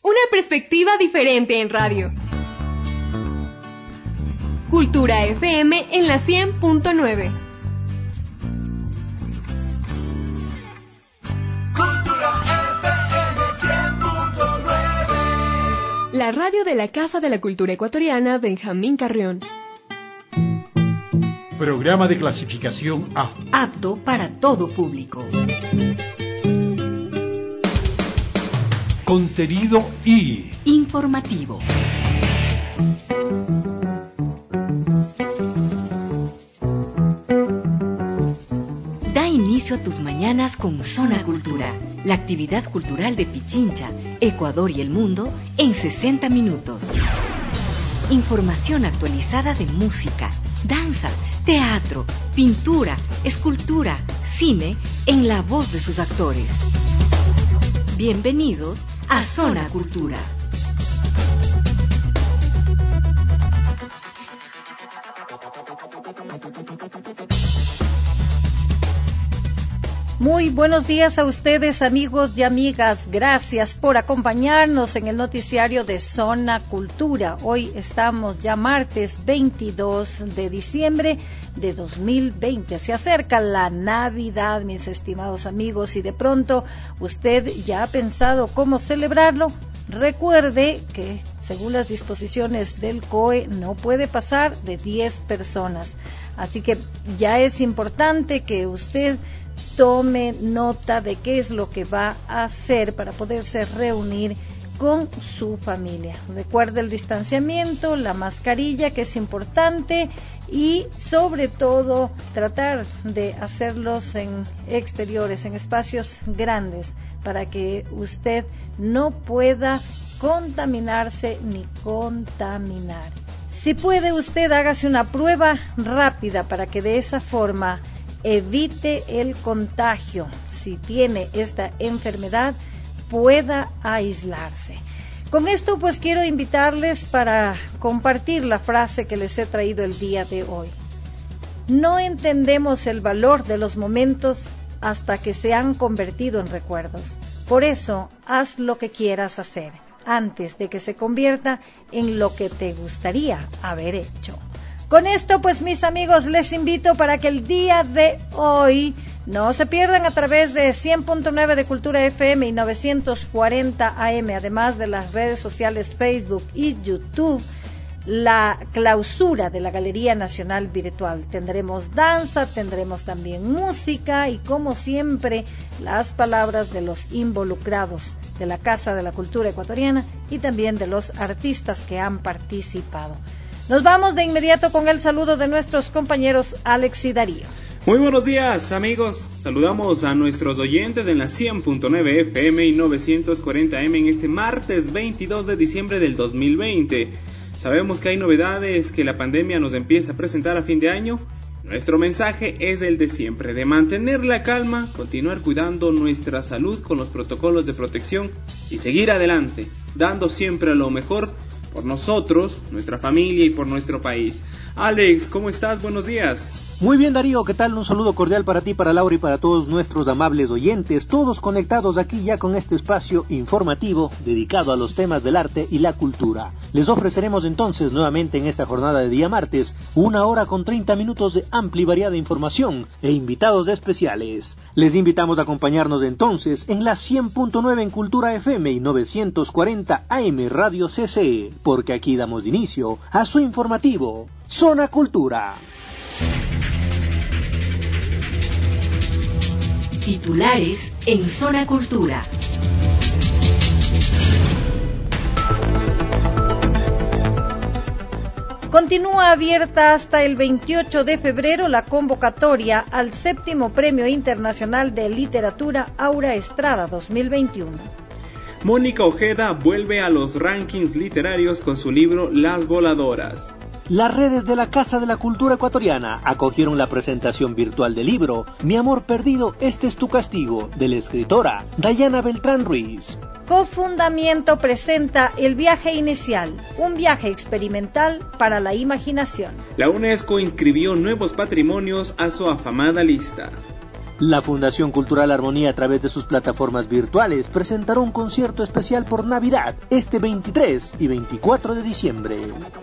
Una perspectiva diferente en radio. Cultura FM en la 100.9. Cultura FM 100.9. La radio de la Casa de la Cultura Ecuatoriana Benjamín Carrión. Programa de clasificación A. Apto para todo público. Contenido I. Informativo. Da inicio a tus mañanas con Zona Cultura, la actividad cultural de Pichincha, Ecuador y el mundo en 60 minutos. Información actualizada de música, danza, teatro, pintura, escultura, cine, en la voz de sus actores. Bienvenidos a Zona Cultura. Muy buenos días a ustedes, amigos y amigas. Gracias por acompañarnos en el noticiario de Zona Cultura. Hoy estamos ya martes 22 de diciembre de 2020. Se acerca la Navidad, mis estimados amigos, y de pronto usted ya ha pensado cómo celebrarlo. Recuerde que, según las disposiciones del COE, no puede pasar de 10 personas. Así que ya es importante que usted tome nota de qué es lo que va a hacer para poderse reunir con su familia. Recuerde el distanciamiento, la mascarilla, que es importante, y sobre todo tratar de hacerlos en exteriores, en espacios grandes, para que usted no pueda contaminarse ni contaminar. Si puede, usted hágase una prueba rápida para que de esa forma evite el contagio. Si tiene esta enfermedad, pueda aislarse. Con esto, pues, quiero invitarles para compartir la frase que les he traído el día de hoy. No entendemos el valor de los momentos hasta que se han convertido en recuerdos. Por eso, haz lo que quieras hacer antes de que se convierta en lo que te gustaría haber hecho. Con esto, pues, mis amigos, les invito para que el día de hoy no se pierdan a través de 100.9 de Cultura FM y 940 AM, además de las redes sociales Facebook y YouTube, la clausura de la Galería Nacional Virtual. Tendremos danza, tendremos también música y, como siempre, las palabras de los involucrados de la Casa de la Cultura Ecuatoriana y también de los artistas que han participado. Nos vamos de inmediato con el saludo de nuestros compañeros Alex y Darío. Muy buenos días, amigos. Saludamos a nuestros oyentes en la 100.9 FM y 940 AM en este martes 22 de diciembre del 2020. Sabemos que hay novedades que la pandemia nos empieza a presentar a fin de año. Nuestro mensaje es el de siempre, de mantener la calma, continuar cuidando nuestra salud con los protocolos de protección y seguir adelante, dando siempre lo mejor por nosotros, nuestra familia y por nuestro país. Alex, ¿cómo estás? Buenos días. Muy bien, Darío, ¿qué tal? Un saludo cordial para ti, para Laura y para todos nuestros amables oyentes, todos conectados aquí ya con este espacio informativo dedicado a los temas del arte y la cultura. Les ofreceremos entonces nuevamente en esta jornada de día martes 1 hora con 30 minutos de amplia y variada información e invitados especiales. Les invitamos a acompañarnos entonces en la 100.9 en Cultura FM y 940 AM Radio CC, porque aquí damos inicio a su informativo Zona Cultura. Titulares en Zona Cultura. Continúa abierta hasta el 28 de febrero la convocatoria al 7º Premio Internacional de Literatura Aura Estrada 2021. Mónica Ojeda vuelve a los rankings literarios con su libro Las Voladoras. Las redes de la Casa de la Cultura Ecuatoriana acogieron la presentación virtual del libro Mi amor perdido, este es tu castigo, de la escritora Dayana Beltrán Ruiz. Cofundamiento presenta El viaje inicial, un viaje experimental para la imaginación. La UNESCO inscribió nuevos patrimonios a su afamada lista. La Fundación Cultural Armonía, a través de sus plataformas virtuales, presentará un concierto especial por Navidad este 23 y 24 de diciembre.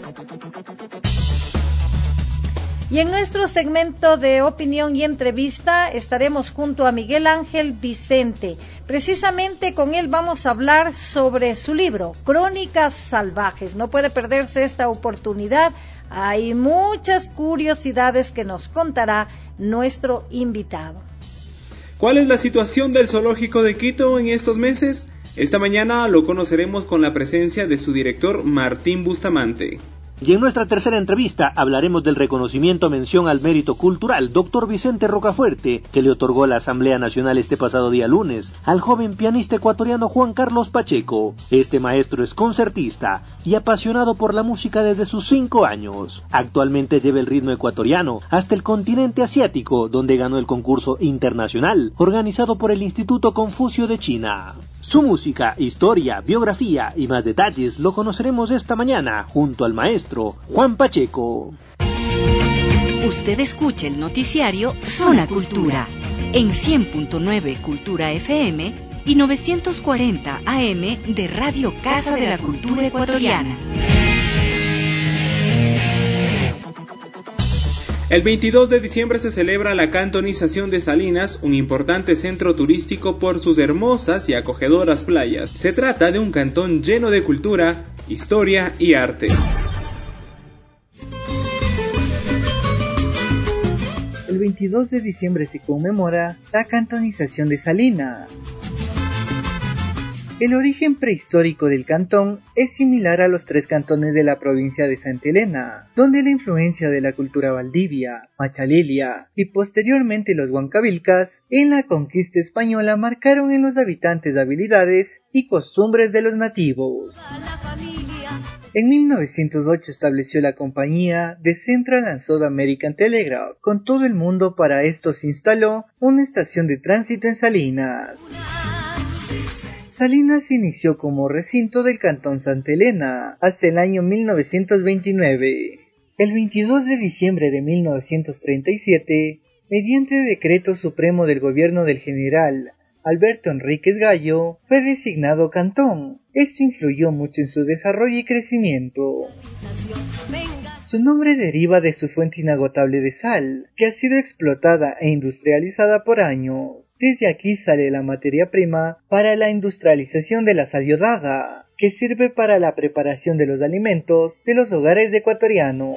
Y en nuestro segmento de opinión y entrevista estaremos junto a Miguel Ángel Vicente. Precisamente con él vamos a hablar sobre su libro, Crónicas Salvajes. No puede perderse esta oportunidad. Hay muchas curiosidades que nos contará nuestro invitado. ¿Cuál es la situación del zoológico de Quito en estos meses? Esta mañana lo conoceremos con la presencia de su director Martín Bustamante. Y en nuestra tercera entrevista hablaremos del reconocimiento mención al mérito cultural Dr. Vicente Rocafuerte, que le otorgó la Asamblea Nacional este pasado día lunes al joven pianista ecuatoriano Juan Carlos Pacheco. Este maestro es concertista y apasionado por la música desde sus 5 años. Actualmente lleva el ritmo ecuatoriano hasta el continente asiático, donde ganó el concurso internacional organizado por el Instituto Confucio de China. Su música, historia, biografía y más detalles lo conoceremos esta mañana junto al maestro Juan Pacheco. Usted escucha el noticiario Zona Cultura en 100.9 Cultura FM y 940 AM de Radio Casa de la Cultura Ecuatoriana. El 22 de diciembre se celebra la cantonización de Salinas, un importante centro turístico por sus hermosas y acogedoras playas. Se trata de un cantón lleno de cultura, historia y arte. El 22 de diciembre se conmemora la cantonización de Salinas. El origen prehistórico del cantón es similar a los 3 cantones de la provincia de Santa Elena, donde la influencia de la cultura valdivia, machalilia y posteriormente los huancavilcas en la conquista española marcaron en los habitantes habilidades y costumbres de los nativos. En 1908 estableció la compañía de Central and South American Telegraph con todo el mundo. Para esto se instaló una estación de tránsito en Salinas. Salinas inició como recinto del Cantón Santa Elena hasta el año 1929. El 22 de diciembre de 1937, mediante decreto supremo del gobierno del general Alberto Enríquez Gallo, fue designado cantón. Esto influyó mucho en su desarrollo y crecimiento. Su nombre deriva de su fuente inagotable de sal, que ha sido explotada e industrializada por años. Desde aquí sale la materia prima para la industrialización de la sal iodada, que sirve para la preparación de los alimentos de los hogares ecuatorianos.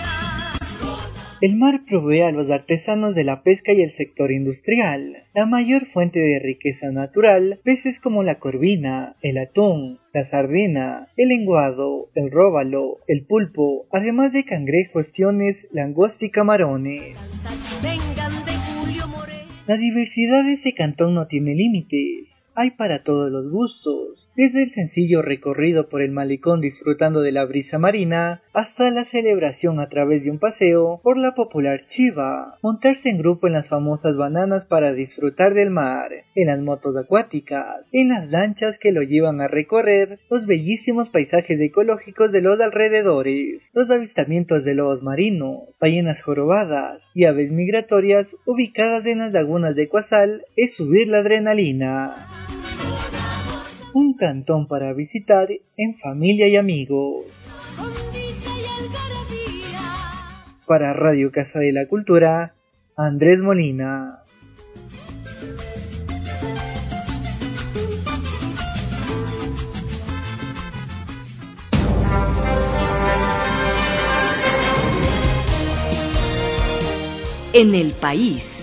El mar provee a los artesanos de la pesca y el sector industrial la mayor fuente de riqueza natural, peces como la corvina, el atún, la sardina, el lenguado, el róbalo, el pulpo, además de cangrejos, tiones, langosta y camarones. La diversidad de ese cantón no tiene límites, hay para todos los gustos. Desde el sencillo recorrido por el malecón disfrutando de la brisa marina, hasta la celebración a través de un paseo por la popular chiva, montarse en grupo en las famosas bananas para disfrutar del mar, en las motos acuáticas, en las lanchas que lo llevan a recorrer los bellísimos paisajes ecológicos de los alrededores, los avistamientos de lobos marinos, ballenas jorobadas y aves migratorias ubicadas en las lagunas de Cuazal, es subir la adrenalina. Un cantón para visitar en familia y amigos. Para Radio Casa de la Cultura, Andrés Molina. En el país.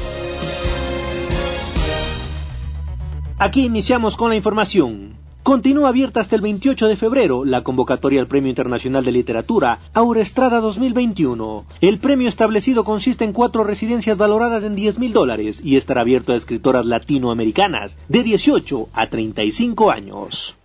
Aquí iniciamos con la información. Continúa abierta hasta el 28 de febrero la convocatoria al Premio Internacional de Literatura Aura Estrada 2021. El premio establecido consiste en 4 residencias valoradas en $10,000 y estará abierto a escritoras latinoamericanas de 18 a 35 años.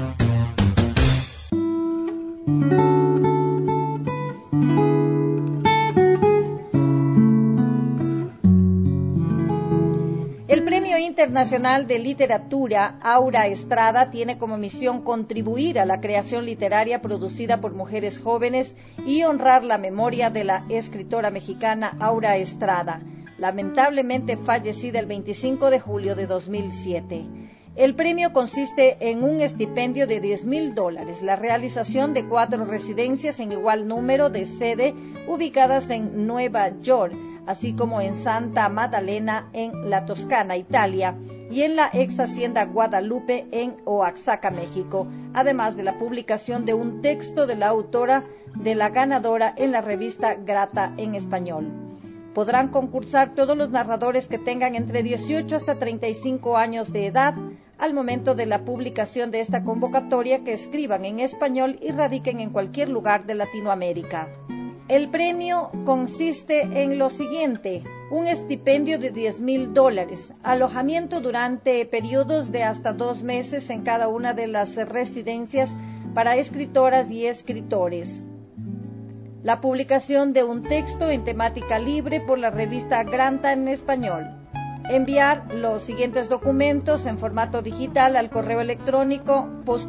El Premio Internacional de Literatura Aura Estrada tiene como misión contribuir a la creación literaria producida por mujeres jóvenes y honrar la memoria de la escritora mexicana Aura Estrada. lamentablemente fallecida el 25 de julio de 2007. El premio consiste en un estipendio de $10,000, la realización de 4 residencias en igual número de sede ubicadas en Nueva York, así como en Santa Magdalena en la Toscana, Italia, y en la ex hacienda Guadalupe en Oaxaca, México, además de la publicación de un texto de la autora de la ganadora en la revista Grata en español. Podrán concursar todos los narradores que tengan entre 18 hasta 35 años de edad al momento de la publicación de esta convocatoria, que escriban en español y radiquen en cualquier lugar de Latinoamérica. El premio consiste en lo siguiente: un estipendio de $10,000, alojamiento durante periodos de hasta 2 meses en cada una de las residencias para escritoras y escritores, la publicación de un texto en temática libre por la revista Granta en español, enviar los siguientes documentos en formato digital al correo electrónico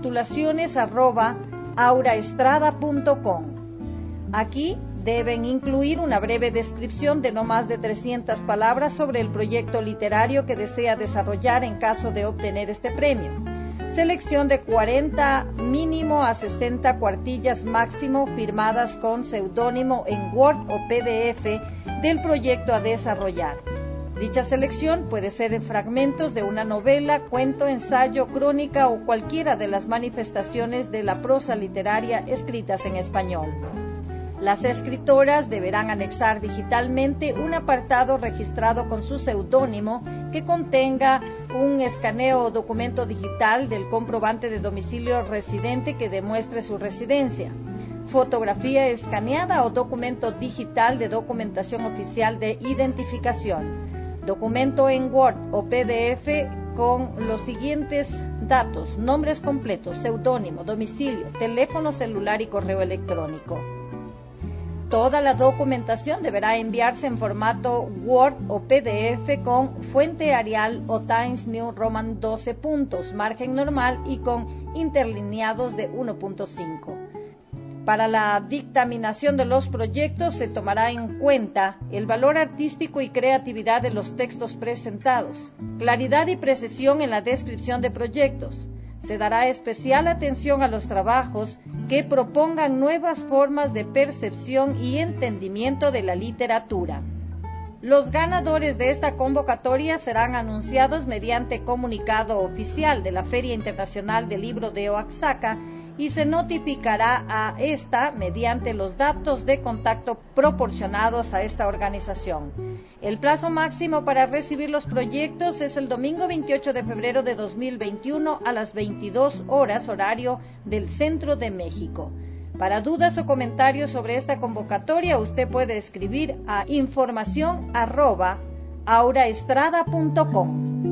postulaciones@auraestrada.com. Aquí deben incluir una breve descripción de no más de 300 palabras sobre el proyecto literario que desea desarrollar en caso de obtener este premio. Selección de 40 mínimo a 60 cuartillas máximo firmadas con seudónimo en Word o PDF del proyecto a desarrollar. Dicha selección puede ser en fragmentos de una novela, cuento, ensayo, crónica o cualquiera de las manifestaciones de la prosa literaria escritas en español. Las escritoras deberán anexar digitalmente un apartado registrado con su seudónimo que contenga un escaneo o documento digital del comprobante de domicilio residente que demuestre su residencia, fotografía escaneada o documento digital de documentación oficial de identificación, documento en Word o PDF con los siguientes datos: nombres completos, seudónimo, domicilio, teléfono celular y correo electrónico. Toda la documentación deberá enviarse en formato Word o PDF con fuente Arial o Times New Roman 12 puntos, margen normal y con interlineados de 1.5. Para la dictaminación de los proyectos se tomará en cuenta el valor artístico y creatividad de los textos presentados, claridad y precisión en la descripción de proyectos. Se dará especial atención a los trabajos que propongan nuevas formas de percepción y entendimiento de la literatura. Los ganadores de esta convocatoria serán anunciados mediante comunicado oficial de la Feria Internacional del Libro de Oaxaca y se notificará a esta mediante los datos de contacto proporcionados a esta organización. El plazo máximo para recibir los proyectos es el domingo 28 de febrero de 2021 a las 22 horas horario del Centro de México. Para dudas o comentarios sobre esta convocatoria, usted puede escribir a información@auraestrada.com.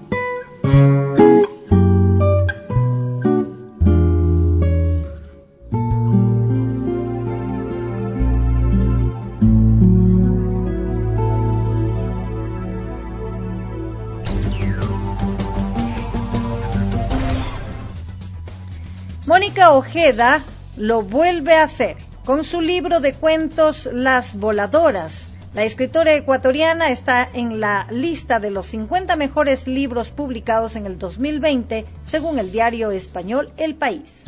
Mónica Ojeda lo vuelve a hacer con su libro de cuentos Las Voladoras. La escritora ecuatoriana está en la lista de los 50 mejores libros publicados en el 2020, según el diario español El País.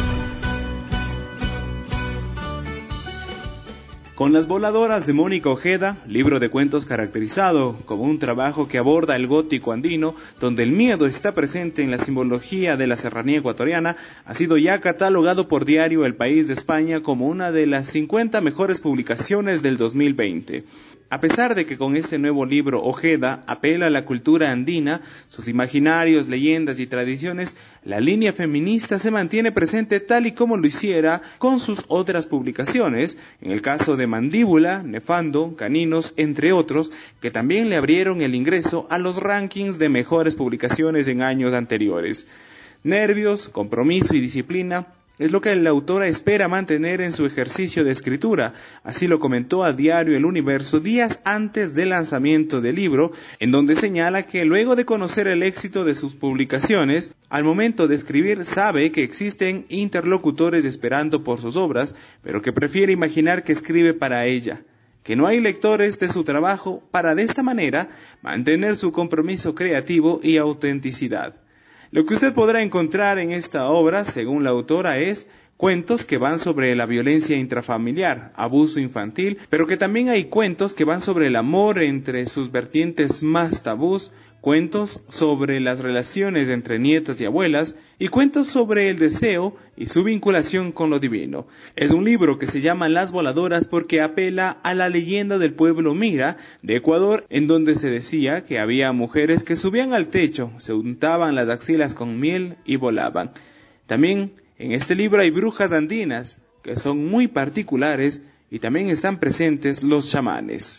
Con Las Voladoras de Mónica Ojeda, libro de cuentos caracterizado como un trabajo que aborda el gótico andino, donde el miedo está presente en la simbología de la serranía ecuatoriana, ha sido ya catalogado por Diario El País de España como una de las 50 mejores publicaciones del 2020. A pesar de que con este nuevo libro Ojeda apela a la cultura andina, sus imaginarios, leyendas y tradiciones, la línea feminista se mantiene presente tal y como lo hiciera con sus otras publicaciones, en el caso de Mandíbula, Nefando, Caninos, entre otros, que también le abrieron el ingreso a los rankings de mejores publicaciones en años anteriores. Nervios, compromiso y disciplina es lo que la autora espera mantener en su ejercicio de escritura. Así lo comentó a Diario El Universo días antes del lanzamiento del libro, en donde señala que luego de conocer el éxito de sus publicaciones, al momento de escribir sabe que existen interlocutores esperando por sus obras, pero que prefiere imaginar que escribe para ella, que no hay lectores de su trabajo para de esta manera mantener su compromiso creativo y autenticidad. Lo que usted podrá encontrar en esta obra, según la autora, es cuentos que van sobre la violencia intrafamiliar, abuso infantil, pero que también hay cuentos que van sobre el amor entre sus vertientes más tabús, cuentos sobre las relaciones entre nietas y abuelas, y cuentos sobre el deseo y su vinculación con lo divino. Es un libro que se llama Las Voladoras porque apela a la leyenda del pueblo Mira de Ecuador, en donde se decía que había mujeres que subían al techo, se untaban las axilas con miel y volaban. También en este libro hay brujas andinas, que son muy particulares, y también están presentes los chamanes.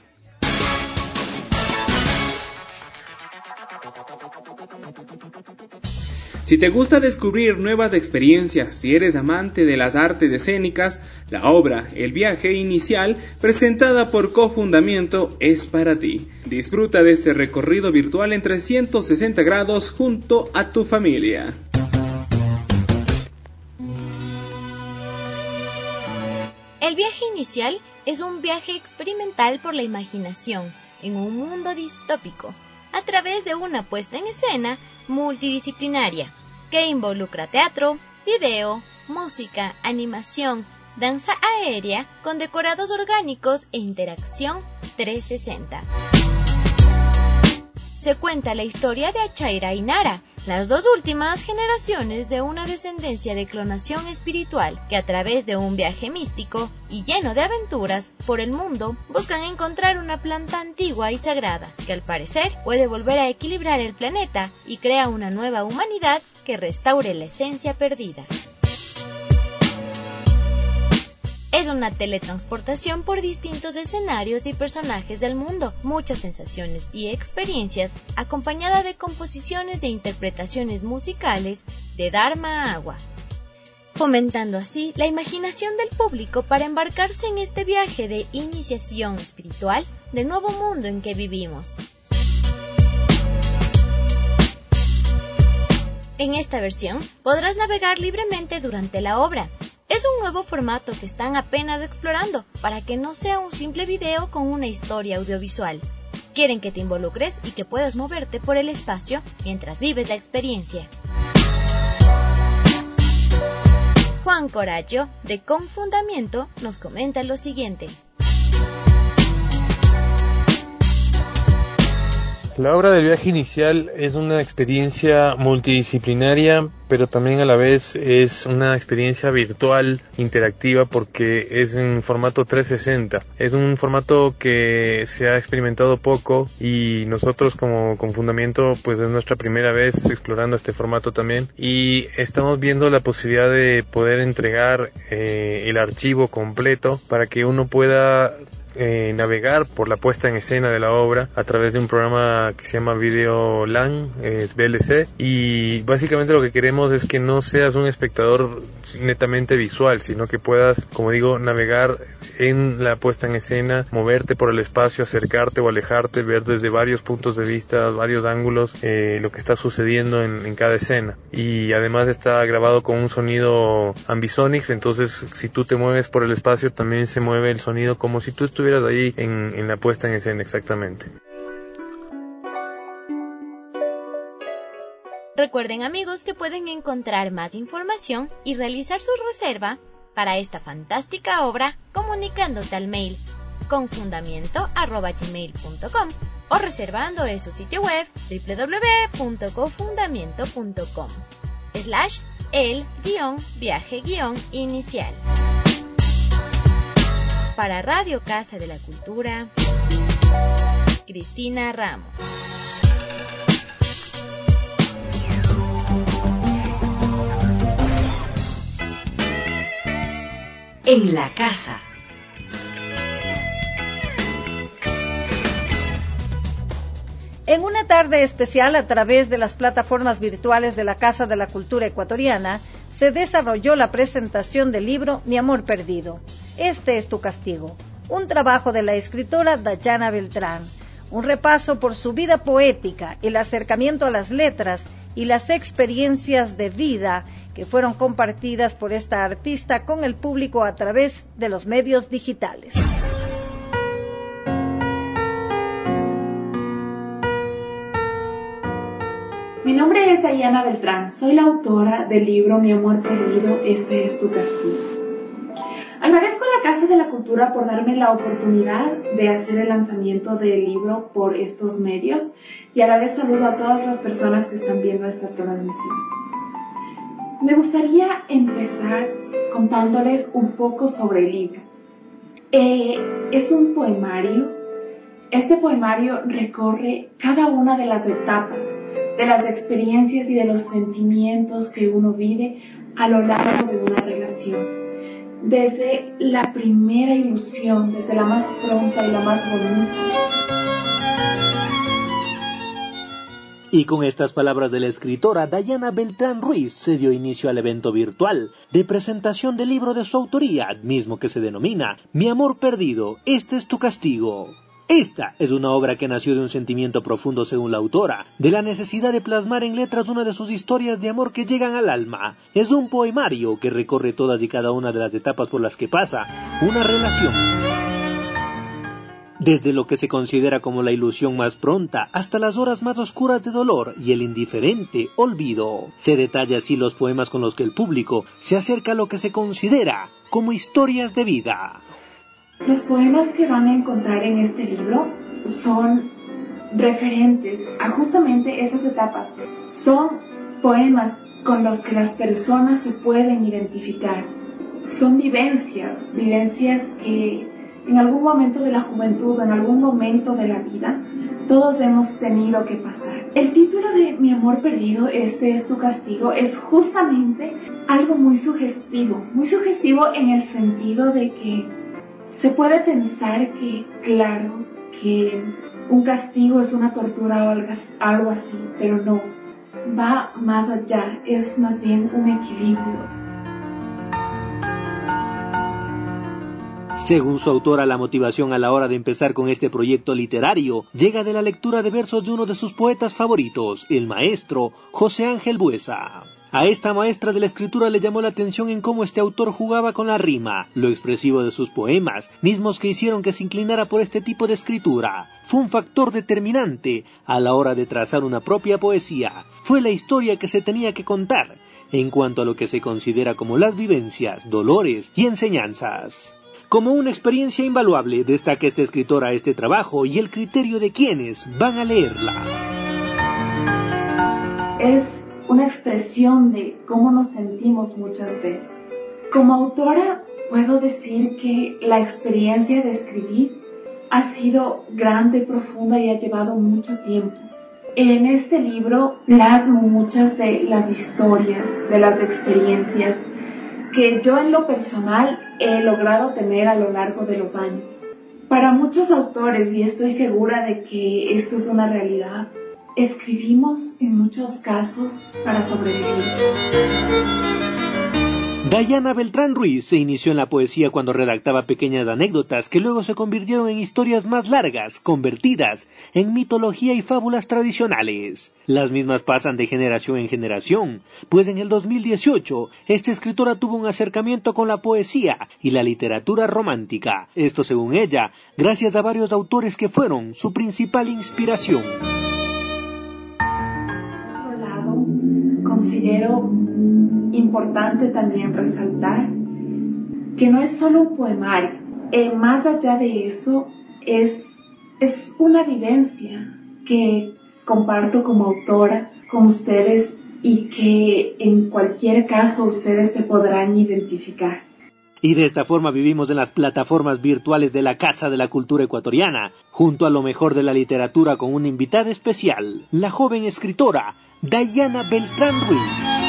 Si te gusta descubrir nuevas experiencias, si eres amante de las artes escénicas, la obra El viaje inicial, presentada por Cofundamiento, es para ti. Disfruta de este recorrido virtual en 360 grados junto a tu familia. El viaje inicial es un viaje experimental por la imaginación en un mundo distópico, a través de una puesta en escena multidisciplinaria que involucra teatro, video, música, animación, danza aérea con decorados orgánicos e interacción 360. Se cuenta la historia de Achaira y Nara, las dos últimas generaciones de una descendencia de clonación espiritual que a través de un viaje místico y lleno de aventuras por el mundo buscan encontrar una planta antigua y sagrada que al parecer puede volver a equilibrar el planeta y crea una nueva humanidad que restaure la esencia perdida. Es una teletransportación por distintos escenarios y personajes del mundo, muchas sensaciones y experiencias, acompañada de composiciones e interpretaciones musicales de Dharma Agua, fomentando así la imaginación del público para embarcarse en este viaje de iniciación espiritual del nuevo mundo en que vivimos. En esta versión podrás navegar libremente durante la obra. Es un nuevo formato que están apenas explorando para que no sea un simple video con una historia audiovisual. Quieren que te involucres y que puedas moverte por el espacio mientras vives la experiencia. Juan Corallo, de Confundamiento, nos comenta lo siguiente. La obra del viaje inicial es una experiencia multidisciplinaria, pero también a la vez es una experiencia virtual interactiva porque es en formato 360. Es un formato que se ha experimentado poco y nosotros como Confundamiento pues es nuestra primera vez explorando este formato también y estamos viendo la posibilidad de poder entregar el archivo completo para que uno pueda navegar por la puesta en escena de la obra a través de un programa que se llama Video LAN, VLC, y básicamente lo que queremos es que no seas un espectador netamente visual, sino que puedas, como digo, navegar en la puesta en escena, moverte por el espacio, acercarte o alejarte, ver desde varios puntos de vista, varios ángulos, lo que está sucediendo en cada escena. Y además está grabado con un sonido ambisonics, entonces si tú te mueves por el espacio también se mueve el sonido como si tú estuvieras ahí en la puesta en escena exactamente. Recuerden amigos que pueden encontrar más información y realizar su reserva para esta fantástica obra comunicándote al mail confundamiento@gmail.com o reservando en su sitio web www.cofundamiento.com/el-viaje-inicial. Para Radio Casa de la Cultura, Cristina Ramos. En la casa. En una tarde especial a través de las plataformas virtuales de la Casa de la Cultura Ecuatoriana, se desarrolló la presentación del libro Mi amor perdido. Este es tu castigo, un trabajo de la escritora Dayana Beltrán, un repaso por su vida poética, el acercamiento a las letras y las experiencias de vida que fueron compartidas por esta artista con el público a través de los medios digitales. nombre es Dayana Beltrán, soy la autora del libro Mi amor perdido, este es tu castigo. Agradezco a la Casa de la Cultura por darme la oportunidad de hacer el lanzamiento del libro por estos medios y a la vez saludo a todas las personas que están viendo esta transmisión. Me gustaría empezar contándoles un poco sobre el libro. Es un poemario. Este poemario recorre cada una de las etapas, de las experiencias y de los sentimientos que uno vive a lo largo de una relación. Desde la primera ilusión, desde la más pronta y la más bonita. Y con estas palabras de la escritora Dayana Beltrán Ruiz se dio inicio al evento virtual de presentación del libro de su autoría, mismo que se denomina Mi amor perdido, este es tu castigo. Esta es una obra que nació de un sentimiento profundo según la autora, de la necesidad de plasmar en letras una de sus historias de amor que llegan al alma. Es un poemario que recorre todas y cada una de las etapas por las que pasa una relación. Desde lo que se considera como la ilusión más pronta hasta las horas más oscuras de dolor y el indiferente olvido. Se detalla así los poemas con los que el público se acerca a lo que se considera como historias de vida. Los poemas que van a encontrar en este libro son referentes a justamente esas etapas. Son poemas con los que las personas se pueden identificar. Son vivencias que en algún momento de la juventud, en algún momento de la vida, todos hemos tenido que pasar. El título de Mi amor perdido, este es tu castigo, es justamente algo muy sugestivo en el sentido de que se puede pensar que, claro, que un castigo es una tortura o algo así, pero no, va más allá, es más bien un equilibrio. Según su autora, la motivación a la hora de empezar con este proyecto literario llega de la lectura de versos de uno de sus poetas favoritos, el maestro José Ángel Buesa. A esta maestra de la escritura le llamó la atención en cómo este autor jugaba con la rima, lo expresivo de sus poemas, mismos que hicieron que se inclinara por este tipo de escritura. Fue un factor determinante a la hora de trazar una propia poesía. Fue la historia que se tenía que contar, en cuanto a lo que se considera como las vivencias, dolores y enseñanzas. Como una experiencia invaluable, destaca esta escritora este trabajo y el criterio de quienes van a leerla. Es una expresión de cómo nos sentimos muchas veces. Como autora, puedo decir que la experiencia de escribir ha sido grande, profunda y ha llevado mucho tiempo. En este libro plasmo muchas de las historias, de las experiencias que yo en lo personal he logrado tener a lo largo de los años. Para muchos autores, y estoy segura de que esto es una realidad, escribimos en muchos casos para sobrevivir. Dayana Beltrán Ruiz se inició en la poesía cuando redactaba pequeñas anécdotas que luego se convirtieron en historias más largas, convertidas en mitología y fábulas tradicionales. Las mismas pasan de generación en generación, pues en el 2018 esta escritora tuvo un acercamiento con la poesía y la literatura romántica. Esto, según ella, gracias a varios autores que fueron su principal inspiración. Por otro lado, considero importante también resaltar que no es solo un poemario, más allá de eso es una vivencia que comparto como autora con ustedes y que en cualquier caso ustedes se podrán identificar. Y de esta forma vivimos en las plataformas virtuales de la Casa de la Cultura Ecuatoriana, junto a lo mejor de la literatura con una invitada especial, la joven escritora Dayana Beltrán Ruiz.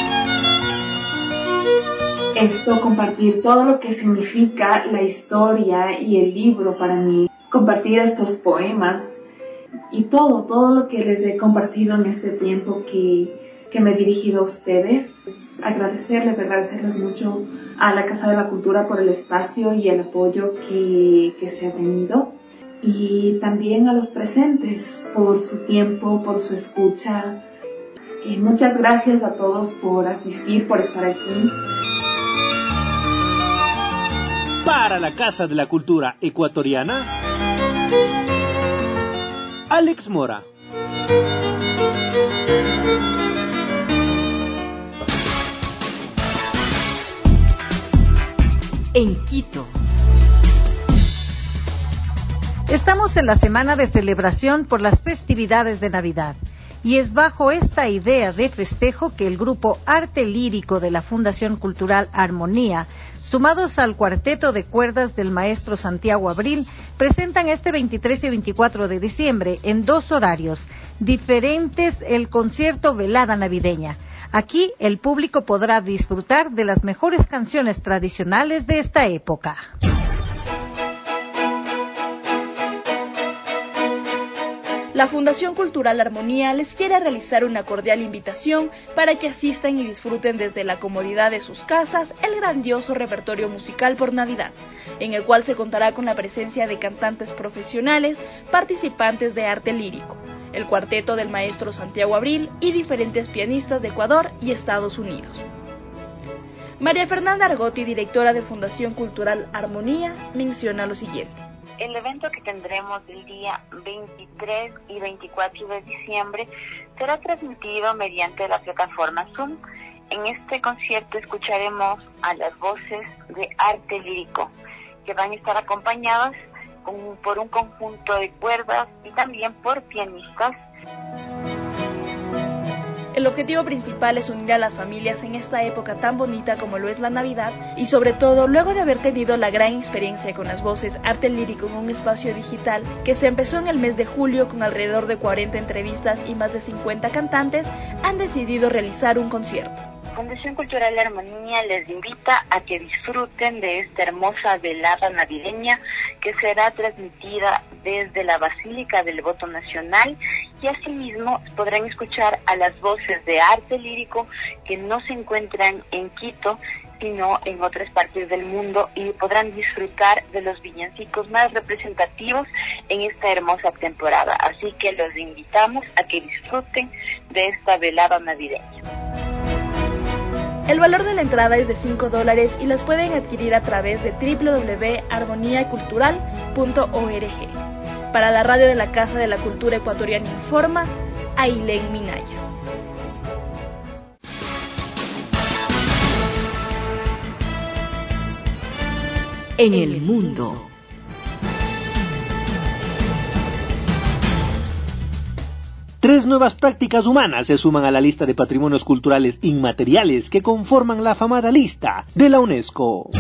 Compartir todo lo que significa la historia y el libro para mí, compartir estos poemas y todo lo que les he compartido en este tiempo que me he dirigido a ustedes. Agradecerles mucho a la Casa de la Cultura por el espacio y el apoyo que se ha tenido, y también a los presentes por su tiempo, por su escucha. Muchas gracias a todos por asistir, por estar aquí. Para la Casa de la Cultura Ecuatoriana, Alex Mora. en Quito. Estamos en la semana de celebración por las festividades de Navidad. Y es bajo esta idea de festejo que el grupo Arte Lírico de la Fundación Cultural Armonía, sumados al cuarteto de cuerdas del maestro Santiago Abril, presentan este 23 y 24 de diciembre en 2 horarios diferentes el concierto Velada Navideña. Aquí el público podrá disfrutar de las mejores canciones tradicionales de esta época. La Fundación Cultural Armonía les quiere realizar una cordial invitación para que asistan y disfruten desde la comodidad de sus casas el grandioso repertorio musical por Navidad, en el cual se contará con la presencia de cantantes profesionales, participantes de arte lírico, el cuarteto del maestro Santiago Abril y diferentes pianistas de Ecuador y Estados Unidos. María Fernanda Argotti, directora de Fundación Cultural Armonía, menciona lo siguiente. El evento que tendremos el día 23 y 24 de diciembre será transmitido mediante la plataforma Zoom. En este concierto escucharemos a las voces de arte lírico, que van a estar acompañadas por un conjunto de cuerdas y también por pianistas. El objetivo principal es unir a las familias en esta época tan bonita como lo es la Navidad y sobre todo luego de haber tenido la gran experiencia con las voces arte lírico en un espacio digital que se empezó en el mes de julio con alrededor de 40 entrevistas y más de 50 cantantes, han decidido realizar un concierto. Fundación Cultural Armonía les invita a que disfruten de esta hermosa velada navideña que será transmitida desde la Basílica del Voto Nacional y asimismo podrán escuchar a las voces de arte lírico que no se encuentran en Quito sino en otras partes del mundo y podrán disfrutar de los villancicos más representativos en esta hermosa temporada. Así que los invitamos a que disfruten de esta velada navideña. El valor de la entrada es de $5 y las pueden adquirir a través de www.armoniacultural.org. Para la radio de la Casa de la Cultura Ecuatoriana informa Ailén Minaya. En el mundo. Tres nuevas prácticas humanas se suman a la lista de patrimonios culturales inmateriales que conforman la afamada lista de la UNESCO.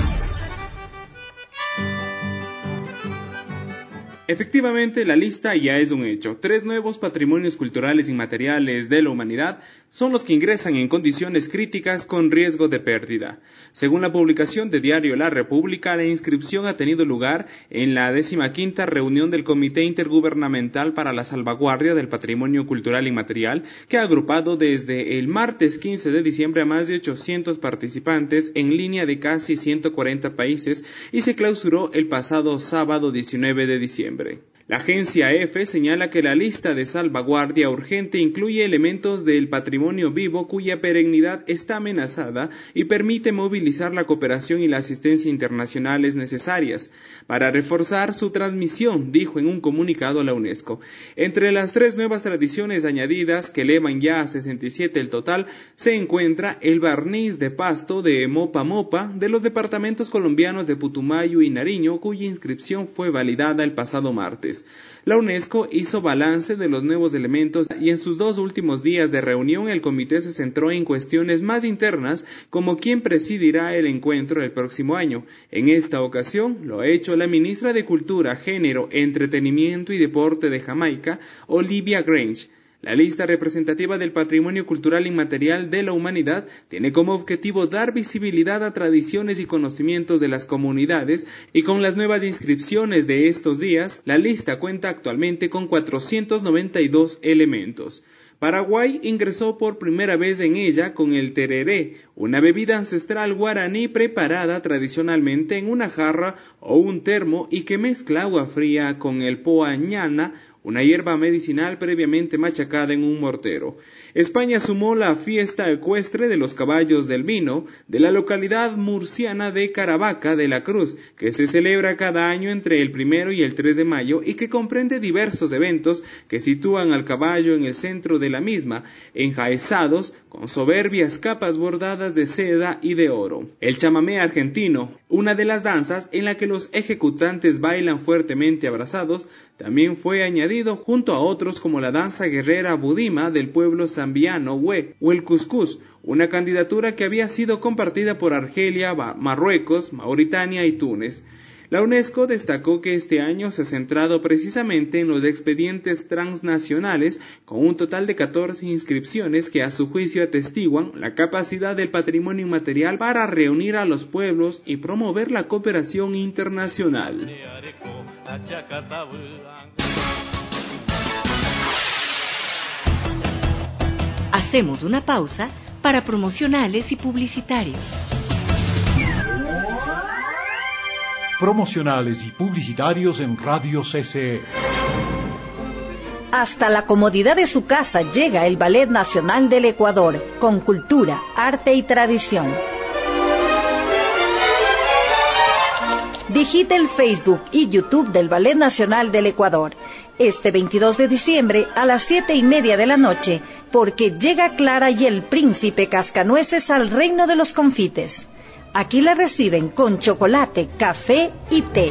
Efectivamente, la lista ya es un hecho. 3 nuevos patrimonios culturales inmateriales de la humanidad son los que ingresan en condiciones críticas con riesgo de pérdida. Según la publicación de Diario La República, la inscripción ha tenido lugar en la 15ª reunión del Comité Intergubernamental para la Salvaguardia del Patrimonio Cultural Inmaterial, que ha agrupado desde el martes 15 de diciembre a más de 800 participantes en línea de casi 140 países y se clausuró el pasado sábado 19 de diciembre. La agencia EFE señala que la lista de salvaguardia urgente incluye elementos del patrimonio vivo cuya perennidad está amenazada y permite movilizar la cooperación y la asistencia internacionales necesarias para reforzar su transmisión, dijo en un comunicado a la UNESCO. Entre las 3 nuevas tradiciones añadidas, que elevan ya a 67 el total, se encuentra el barniz de pasto de Mopa Mopa de los departamentos colombianos de Putumayo y Nariño, cuya inscripción fue validada el pasado martes. La UNESCO hizo balance de los nuevos elementos y en sus 2 últimos días de reunión el comité se centró en cuestiones más internas como quién presidirá el encuentro el próximo año. En esta ocasión lo ha hecho la ministra de Cultura, Género, Entretenimiento y Deporte de Jamaica, Olivia Grange. La lista representativa del patrimonio cultural inmaterial de la humanidad tiene como objetivo dar visibilidad a tradiciones y conocimientos de las comunidades y con las nuevas inscripciones de estos días, la lista cuenta actualmente con 492 elementos. Paraguay ingresó por primera vez en ella con el tereré, una bebida ancestral guaraní preparada tradicionalmente en una jarra o un termo y que mezcla agua fría con el poañana, una hierba medicinal previamente machacada en un mortero. España sumó la fiesta ecuestre de los caballos del vino de la localidad murciana de Caravaca de la Cruz, que se celebra cada año entre el 1 y el 3 de mayo y que comprende diversos eventos que sitúan al caballo en el centro de la misma, enjaezados con soberbias capas bordadas de seda y de oro. El chamamé argentino, una de las danzas en la que los ejecutantes bailan fuertemente abrazados, también fue añadido junto a otros como la danza guerrera budima del pueblo zambiano Hue o el cuscús, una candidatura que había sido compartida por Argelia, Marruecos, Mauritania y Túnez. La UNESCO destacó que este año se ha centrado precisamente en los expedientes transnacionales, con un total de 14 inscripciones que a su juicio atestiguan la capacidad del patrimonio inmaterial para reunir a los pueblos y promover la cooperación internacional. Hacemos una pausa para promocionales y publicitarios. Promocionales y publicitarios en Radio CCE. Hasta la comodidad de su casa llega el Ballet Nacional del Ecuador, con cultura, arte y tradición. Digita el Facebook y YouTube del Ballet Nacional del Ecuador. Este 22 de diciembre a las 7:30 de la noche, porque llega Clara y el príncipe Cascanueces al reino de los confites. Aquí la reciben con chocolate, café y té.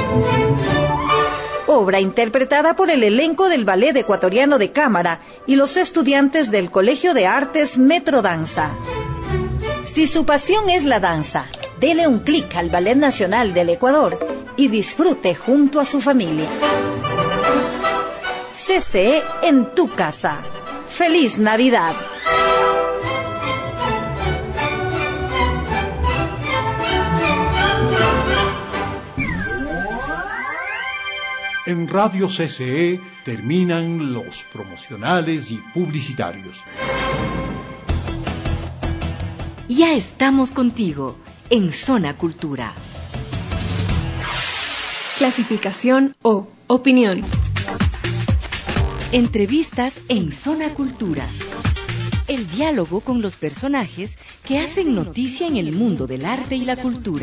Obra interpretada por el elenco del Ballet Ecuatoriano de Cámara y los estudiantes del Colegio de Artes Metrodanza. Si su pasión es la danza, dele un clic al Ballet Nacional del Ecuador y disfrute junto a su familia. CCE en tu casa. ¡Feliz Navidad! En Radio CCE terminan los promocionales y publicitarios. Ya estamos contigo en Zona Cultura. Clasificación O. Opinión. Entrevistas en Zona Cultura. El diálogo con los personajes que hacen noticia en el mundo del arte y la cultura.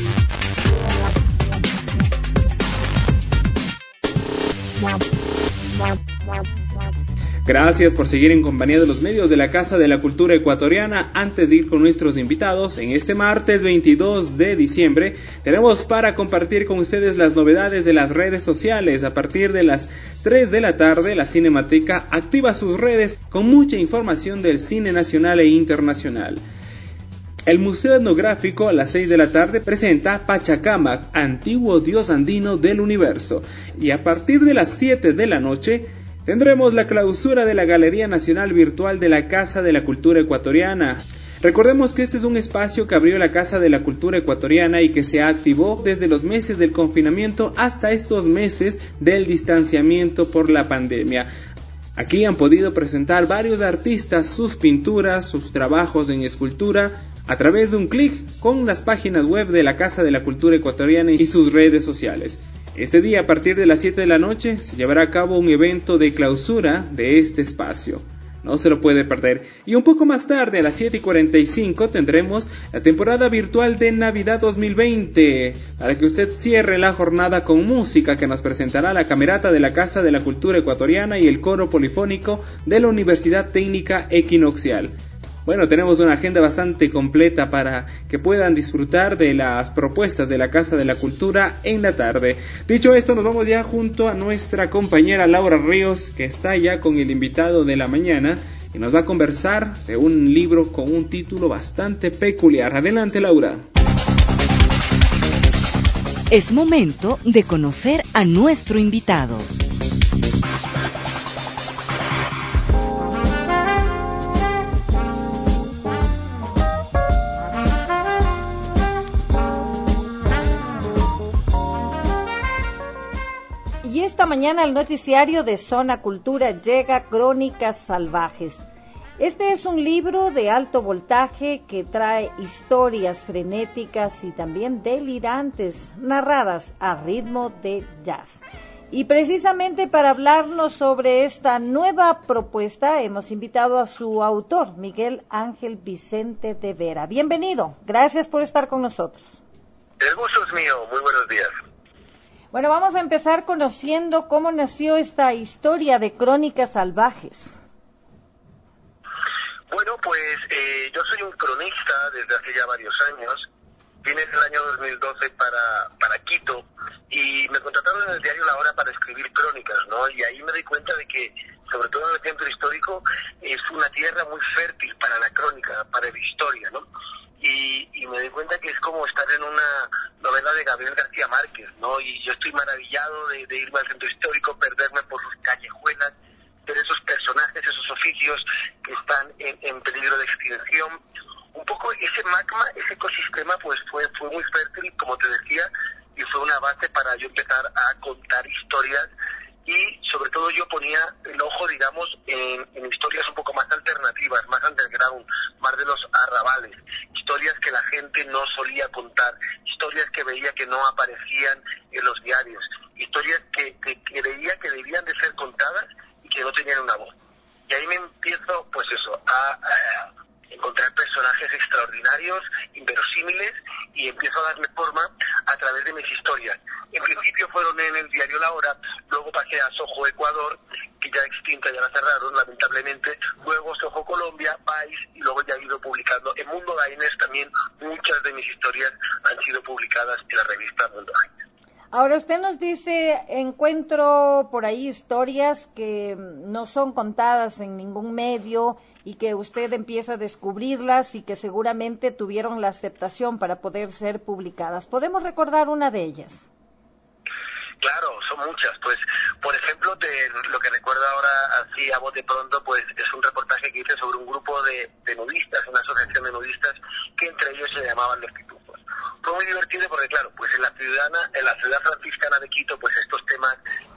Gracias por seguir en compañía de los medios de la Casa de la Cultura Ecuatoriana. Antes de ir con nuestros invitados, en este martes 22 de diciembre, tenemos para compartir con ustedes las novedades de las redes sociales. A partir de las 3 de la tarde, la Cinemateca activa sus redes con mucha información del cine nacional e internacional. El Museo Etnográfico a las 6 de la tarde presenta Pachacamac, antiguo dios andino del universo. Y a partir de las 7 de la noche tendremos la clausura de la Galería Nacional Virtual de la Casa de la Cultura Ecuatoriana. Recordemos que este es un espacio que abrió la Casa de la Cultura Ecuatoriana y que se activó desde los meses del confinamiento hasta estos meses del distanciamiento por la pandemia. Aquí han podido presentar varios artistas sus pinturas, sus trabajos en escultura, a través de un clic con las páginas web de la Casa de la Cultura Ecuatoriana y sus redes sociales. Este día, a partir de las 7 de la noche, se llevará a cabo un evento de clausura de este espacio. No se lo puede perder. Y un poco más tarde, a las 7:45, tendremos la temporada virtual de Navidad 2020, para que usted cierre la jornada con música que nos presentará la Camerata de la Casa de la Cultura Ecuatoriana y el Coro Polifónico de la Universidad Técnica Equinoccial. Bueno, tenemos una agenda bastante completa para que puedan disfrutar de las propuestas de la Casa de la Cultura en la tarde. Dicho esto, nos vamos ya junto a nuestra compañera Laura Ríos, que está ya con el invitado de la mañana y nos va a conversar de un libro con un título bastante peculiar. Adelante, Laura. Es momento de conocer a nuestro invitado. Esta mañana al noticiario de Zona Cultura llega Crónicas Salvajes. Este es un libro de alto voltaje que trae historias frenéticas y también delirantes, narradas a ritmo de jazz. Y precisamente para hablarnos sobre esta nueva propuesta hemos invitado a su autor, Miguel Ángel Vicente de Vera. Bienvenido, gracias por estar con nosotros. El gusto es mío, muy buenos días. Bueno, vamos a empezar conociendo cómo nació esta historia de Crónicas Salvajes. Bueno, pues yo soy un cronista desde hace ya varios años. Vine en el año 2012 para Quito y me contrataron en el diario La Hora para escribir crónicas, ¿no? Y ahí me di cuenta de que, sobre todo en el centro histórico, es una tierra muy fértil para la crónica, para la historia, ¿no? Y me di cuenta que es como estar en una novela de Gabriel García Márquez, ¿no? Y yo estoy maravillado de irme al centro histórico, perderme por sus callejuelas, ver esos personajes, esos oficios que están en peligro de extinción. Un poco ese magma, ese ecosistema, pues fue muy fértil, como te decía, y fue una base para yo empezar a contar historias. Y sobre todo yo ponía el ojo, digamos, en historias un poco más alternativas, más underground, más de los arrabales, historias que la gente no solía contar, historias que veía que no aparecían en los diarios, historias que veía que debían de ser contadas y que no tenían una voz. Y ahí me empiezo, pues eso, a encontrar personajes extraordinarios, inverosímiles, y empiezo a darle forma a través de mis historias. En principio fueron en el diario La Hora, luego pasé a Soho Ecuador, que ya extinta, ya la cerraron lamentablemente, luego Soho Colombia, País, y luego ya he ido publicando. En Mundo Gaines también muchas de mis historias han sido publicadas en la revista Mundo Gaines. Ahora usted nos dice, encuentro por ahí historias que no son contadas en ningún medio y que usted empieza a descubrirlas y que seguramente tuvieron la aceptación para poder ser publicadas. ¿Podemos recordar una de ellas? Claro, son muchas. Pues, por ejemplo, lo que recuerdo ahora así a bote pronto, pues es un reportaje que hice sobre un grupo de nudistas, una asociación de nudistas, que entre ellos se llamaban Los Pitufos. Fue muy divertido porque, claro, pues en la ciudad franciscana de Quito, pues estos temas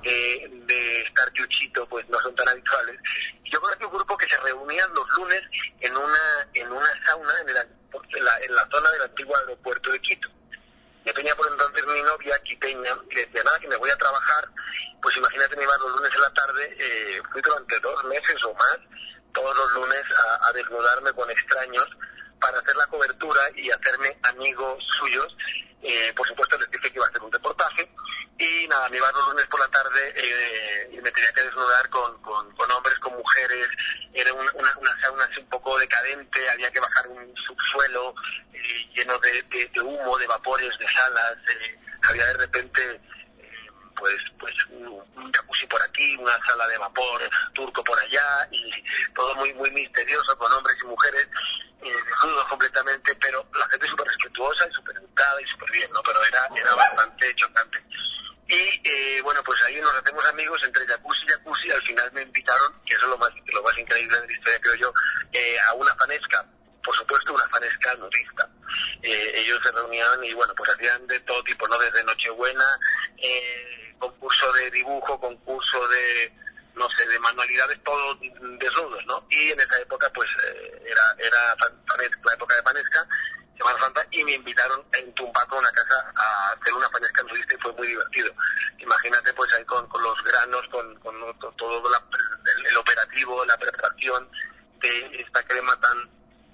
de estar yuchito, pues no son tan habituales. Yo conocí un grupo que se reunían los lunes en una sauna en la zona del antiguo aeropuerto de Quito. Yo tenía por entonces mi novia quiteña y le decía, nada, que me voy a trabajar, pues imagínate, me iba los lunes en la tarde, fui durante 2 meses o más, todos los lunes a desnudarme con extraños para hacer la cobertura y hacerme amigos suyos. Por supuesto les dije que iba a hacer un reportaje y nada, me iba los lunes por la tarde y me tenía que desnudar con hombres, con mujeres. Era una sauna así un poco decadente, había que bajar un subsuelo lleno de humo, de vapores, de salas. Había de repente pues un jacuzzi por aquí, una sala de vapor turco por allá, y todo muy muy misterioso, con hombres y mujeres desnudos completamente, pero la gente súper respetuosa y súper educada y súper bien, ¿no? Pero era bastante chocante. Y bueno, pues ahí nos hacemos amigos entre jacuzzi y jacuzzi. Al final me invitaron, que eso es lo más increíble de la historia, creo yo, a una fanesca, por supuesto una fanesca nudista. Ellos se reunían y bueno, pues hacían de todo tipo, ¿no? Desde Nochebuena, concurso de dibujo, concurso de, no sé, de manualidades, todos desnudos, ¿no? Y en esa época, pues, era la época de fanesca, Semana Santa, y me invitaron en Tumpaco, a una casa, a hacer una fanesca nudista, y fue muy divertido. Imagínate, pues, ahí con los granos, con todo el operativo, la preparación de esta crema tan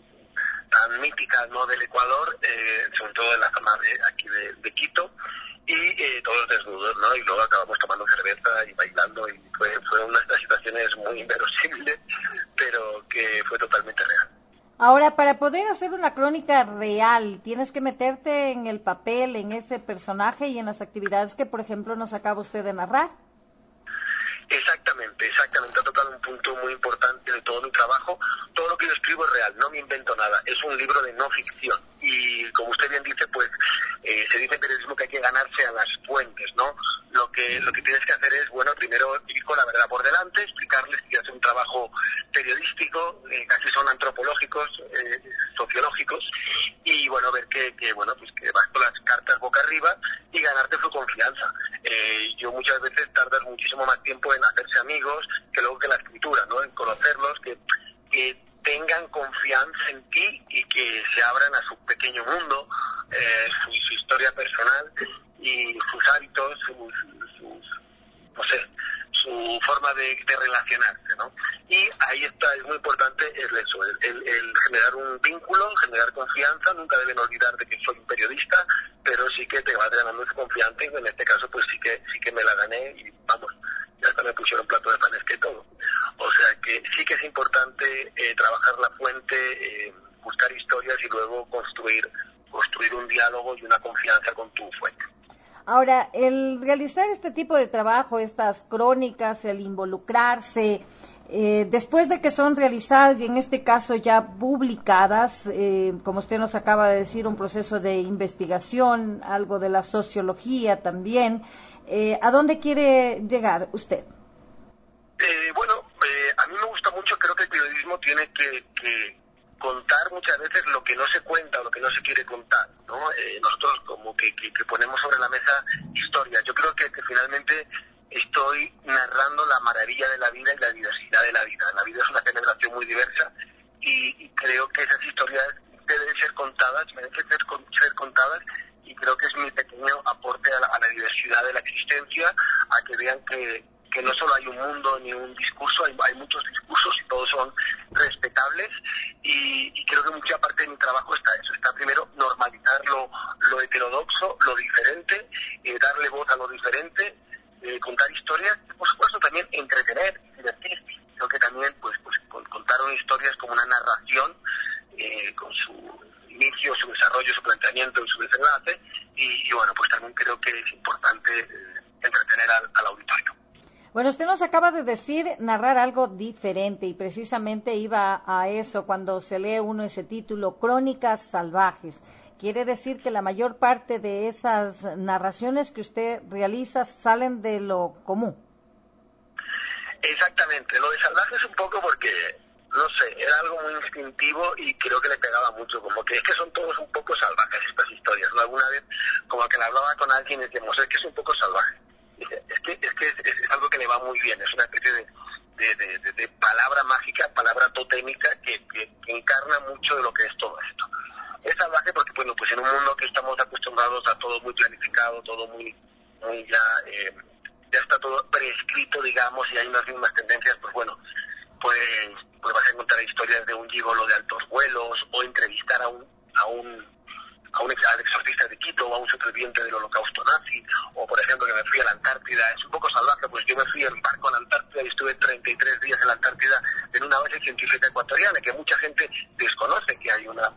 mítica, ¿no?, del Ecuador, sobre todo en la zona de aquí de Quito, y todos desnudos, ¿no? Y luego acabamos tomando cerveza y bailando, y fue una de estas situaciones muy inverosímiles, pero que fue totalmente real. Ahora, para poder hacer una crónica real, tienes que meterte en el papel, en ese personaje y en las actividades que, por ejemplo, nos acaba usted de narrar. Exactamente, ha tocado un punto muy importante de todo mi trabajo. Todo lo que yo escribo es real, no me invento nada, es un libro de no ficción. Y como usted bien dice, pues se dice en periodismo que hay que ganarse a las fuentes, ¿no? Lo que tienes que hacer es, bueno, primero ir con la verdad por delante, explicarles que hace un trabajo periodístico, casi son antropológicos, sociológicos, y bueno, ver que bueno, pues que vas con las cartas boca arriba y ganarte su confianza. Yo muchas veces tardas muchísimo más tiempo en hacerse amigos que luego que la escritura, ¿no? En conocerlos, que tengan confianza en ti y que se abran a su pequeño mundo, su historia personal y sus hábitos, no sé, su forma de relacionarse, ¿no? Y ahí está, es muy importante el generar un vínculo, generar confianza. Nunca deben olvidar de que soy un periodista, pero sí que te vas ganando esa confianza, y en este caso pues sí que me la gané, y vamos, ya hasta me pusieron plato de panes y todo. O sea que sí que es importante trabajar la fuente, buscar historias y luego construir un diálogo y una confianza con tu fuente. Ahora, el realizar este tipo de trabajo, estas crónicas, el involucrarse, después de que son realizadas y en este caso ya publicadas, como usted nos acaba de decir, un proceso de investigación, algo de la sociología también, ¿a dónde quiere llegar usted? A mí me gusta mucho, creo que el periodismo tiene que contar muchas veces lo que no se cuenta o lo que no se quiere contar, ¿no? Nosotros como que ponemos sobre la mesa historias. Yo creo que finalmente estoy narrando la maravilla de la vida y la diversidad de la vida. La vida es una celebración muy diversa, y creo que esas historias deben ser contadas, merecen ser contadas, y creo que es mi pequeño aporte a la diversidad de la existencia, a que vean que no solo hay un mundo ni un discurso, hay muchos discursos y todos son respetables, y creo que mucha parte de mi trabajo está primero normalizar lo heterodoxo, lo diferente, darle voz a lo diferente, contar historias, y por supuesto también entretener, divertir. Creo que también pues contar una historia es como una narración, con su inicio, su desarrollo, su planteamiento y su desenlace, y bueno, pues también creo que es importante entretener al auditorio. Bueno, usted nos acaba de decir narrar algo diferente, y precisamente iba a eso cuando se lee uno ese título, Crónicas Salvajes. Quiere decir que la mayor parte de esas narraciones que usted realiza salen de lo común. Exactamente, lo de salvaje es un poco porque, no sé, era algo muy instintivo y creo que le pegaba mucho, como que es que son todos un poco salvajes estas historias, ¿no? Alguna vez como que le hablaba con alguien y decíamos, es que es un poco salvaje. Es que es algo que le va muy bien, es una especie de palabra mágica, palabra totémica que encarna mucho de lo que es todo esto. Es salvaje porque, bueno, pues en un mundo que estamos acostumbrados a todo muy planificado, todo muy ya está todo prescrito, digamos, y hay unas mismas tendencias, pues bueno, pues vas a encontrar historias de un gigolo de altos vuelos, o entrevistar al exorcista de Quito, o a un superviviente del holocausto nazi, o por ejemplo que me fui a la Antártida. Es un poco salvaje, pues yo me fui en barco a la Antártida y estuve 33 días en la Antártida en una base científica ecuatoriana, que mucha gente desconoce que hay una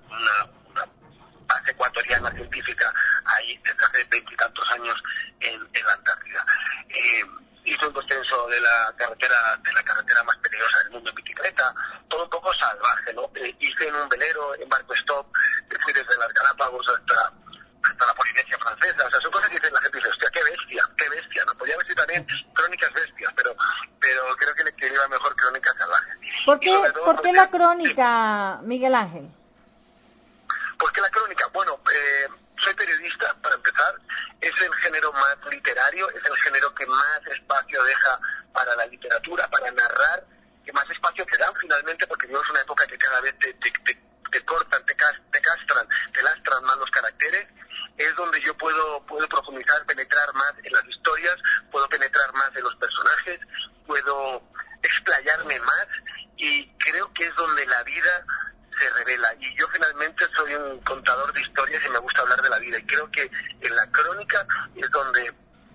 base ecuatoriana científica ahí desde hace 20 y tantos años en la Antártida. Hice un descenso de la carretera más peligrosa del mundo en bicicleta, todo un poco salvaje, ¿no? Hice en un velero, en barco stop, fui desde las Galápagos hasta la Polinesia francesa. O sea, son cosas que dice la gente, dice, hostia, qué bestia, ¿no? Podría haber también crónicas bestias, pero creo que le iba mejor crónicas salvajes. ¿Por qué la crónica, Miguel Ángel? ¿Por qué la crónica? Bueno, soy periodista, para empezar. Es el género más literario, es el género que más espacio deja para la literatura, para narrar, que más espacio te dan finalmente, porque vivimos una época que cada vez te cortan, te castran, te lastran más los caracteres. Es donde yo puedo profundizar, penetrar más en las historias, puedo penetrar más en los personajes, puedo explayarme más, y creo que es donde la vida se revela. Y yo finalmente soy un contador de historias y me gusta hablar de la vida, y creo que en la crónica es donde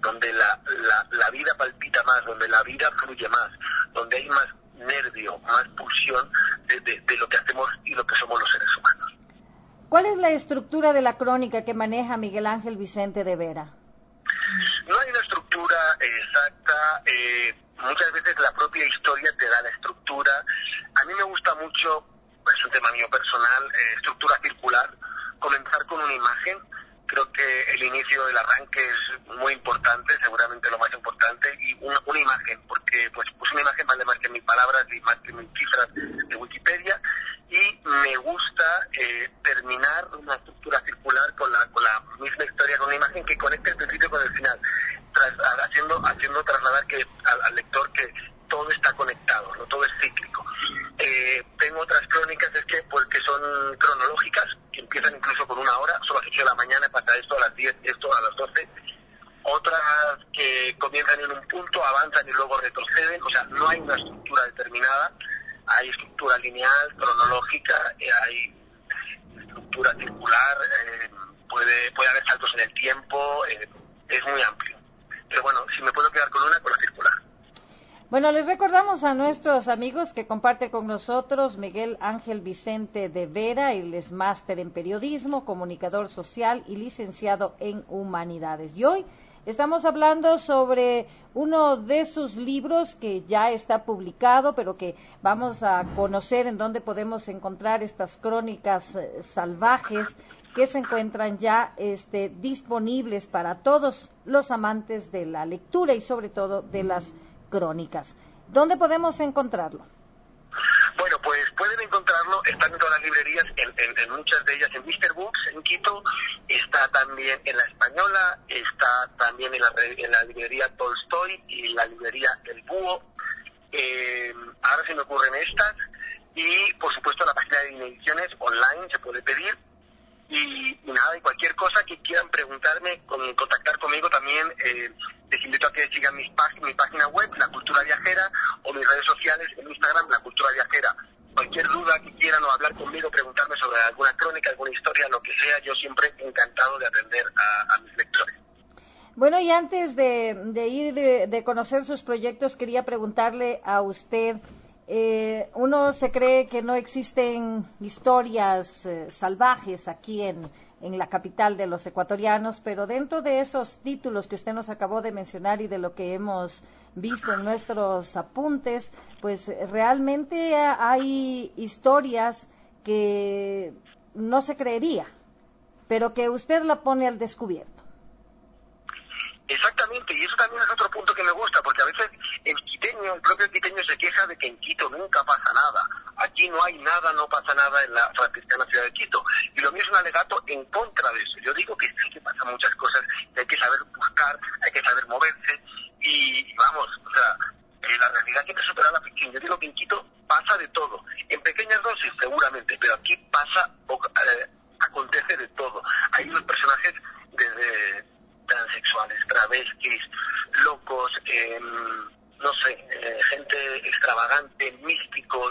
la vida palpita más, donde la vida fluye más, donde hay más nervio, más pulsión de lo que hacemos y lo que somos los seres humanos. ¿Cuál es la estructura de la crónica que maneja Miguel Ángel Vicente de Vera? No hay una estructura exacta, muchas veces la propia historia te da la estructura. A mí me gusta mucho, es un tema mío personal, estructura circular, comenzar con una imagen. Creo que el inicio, el arranque es muy importante, seguramente lo más importante, y una imagen, porque pues una imagen vale más que mil palabras y más que mil cifras de Wikipedia, y me gusta terminar una estructura circular con la misma historia, con una imagen que conecte el principio con el final, haciendo trasladar al lector que todo está conectado, no todo es cíclico. Tengo otras crónicas porque son cronológicas, que empiezan incluso con una hora, son las 8 de la mañana, pasa esto a las 10, esto a las 12, otras que comienzan en un punto, avanzan y luego retroceden, o sea, no hay una estructura determinada, hay estructura lineal, cronológica, hay estructura circular, puede haber saltos en el tiempo, es muy amplio. Pero bueno, si me puedo quedar con la circular. Bueno, les recordamos a nuestros amigos que comparte con nosotros Miguel Ángel Vicente de Vera. Él es máster en periodismo, comunicador social y licenciado en humanidades. Y hoy estamos hablando sobre uno de sus libros que ya está publicado, pero que vamos a conocer en dónde podemos encontrar estas crónicas salvajes que se encuentran ya disponibles para todos los amantes de la lectura y sobre todo de las crónicas. ¿Dónde podemos encontrarlo? Bueno, pues pueden encontrarlo, están en todas las librerías, en muchas de ellas, en Mr. Books, en Quito, está también en La Española, está también en la librería Tolstoy y la librería El Búho, ahora se me ocurren estas, y por supuesto la página de Ediciones online se puede pedir, y nada, y cualquier cosa que quieran preguntarme, contactar conmigo también, les invito a que sigan mi página web, La Cultura Viajera, o mis redes sociales en Instagram, La Cultura Viajera. Cualquier duda que quieran o hablar conmigo, preguntarme sobre alguna crónica, alguna historia, lo que sea, yo siempre encantado de atender a mis lectores. Bueno, y antes de conocer sus proyectos, quería preguntarle a usted, uno se cree que no existen historias salvajes aquí en la capital de los ecuatorianos, pero dentro de esos títulos que usted nos acabó de mencionar y de lo que hemos visto en nuestros apuntes, pues realmente hay historias que no se creería, pero que usted la pone al descubierto. Exactamente, y eso también es otro punto que me gusta, porque a veces el propio quiteño se queja de que en Quito nunca pasa nada. Aquí no hay nada, no pasa nada en la franciscana ciudad de Quito. Y lo mío es un alegato en contra de eso. Yo digo que sí que pasan muchas cosas, que hay que saber buscar, hay que saber moverse, y vamos, o sea, la realidad siempre supera la ficción. Yo digo que en Quito pasa de todo. En pequeñas dosis seguramente, pero aquí acontece de todo. Hay unos personajes desde transexuales, travestis, locos, no sé, gente extravagante, místicos,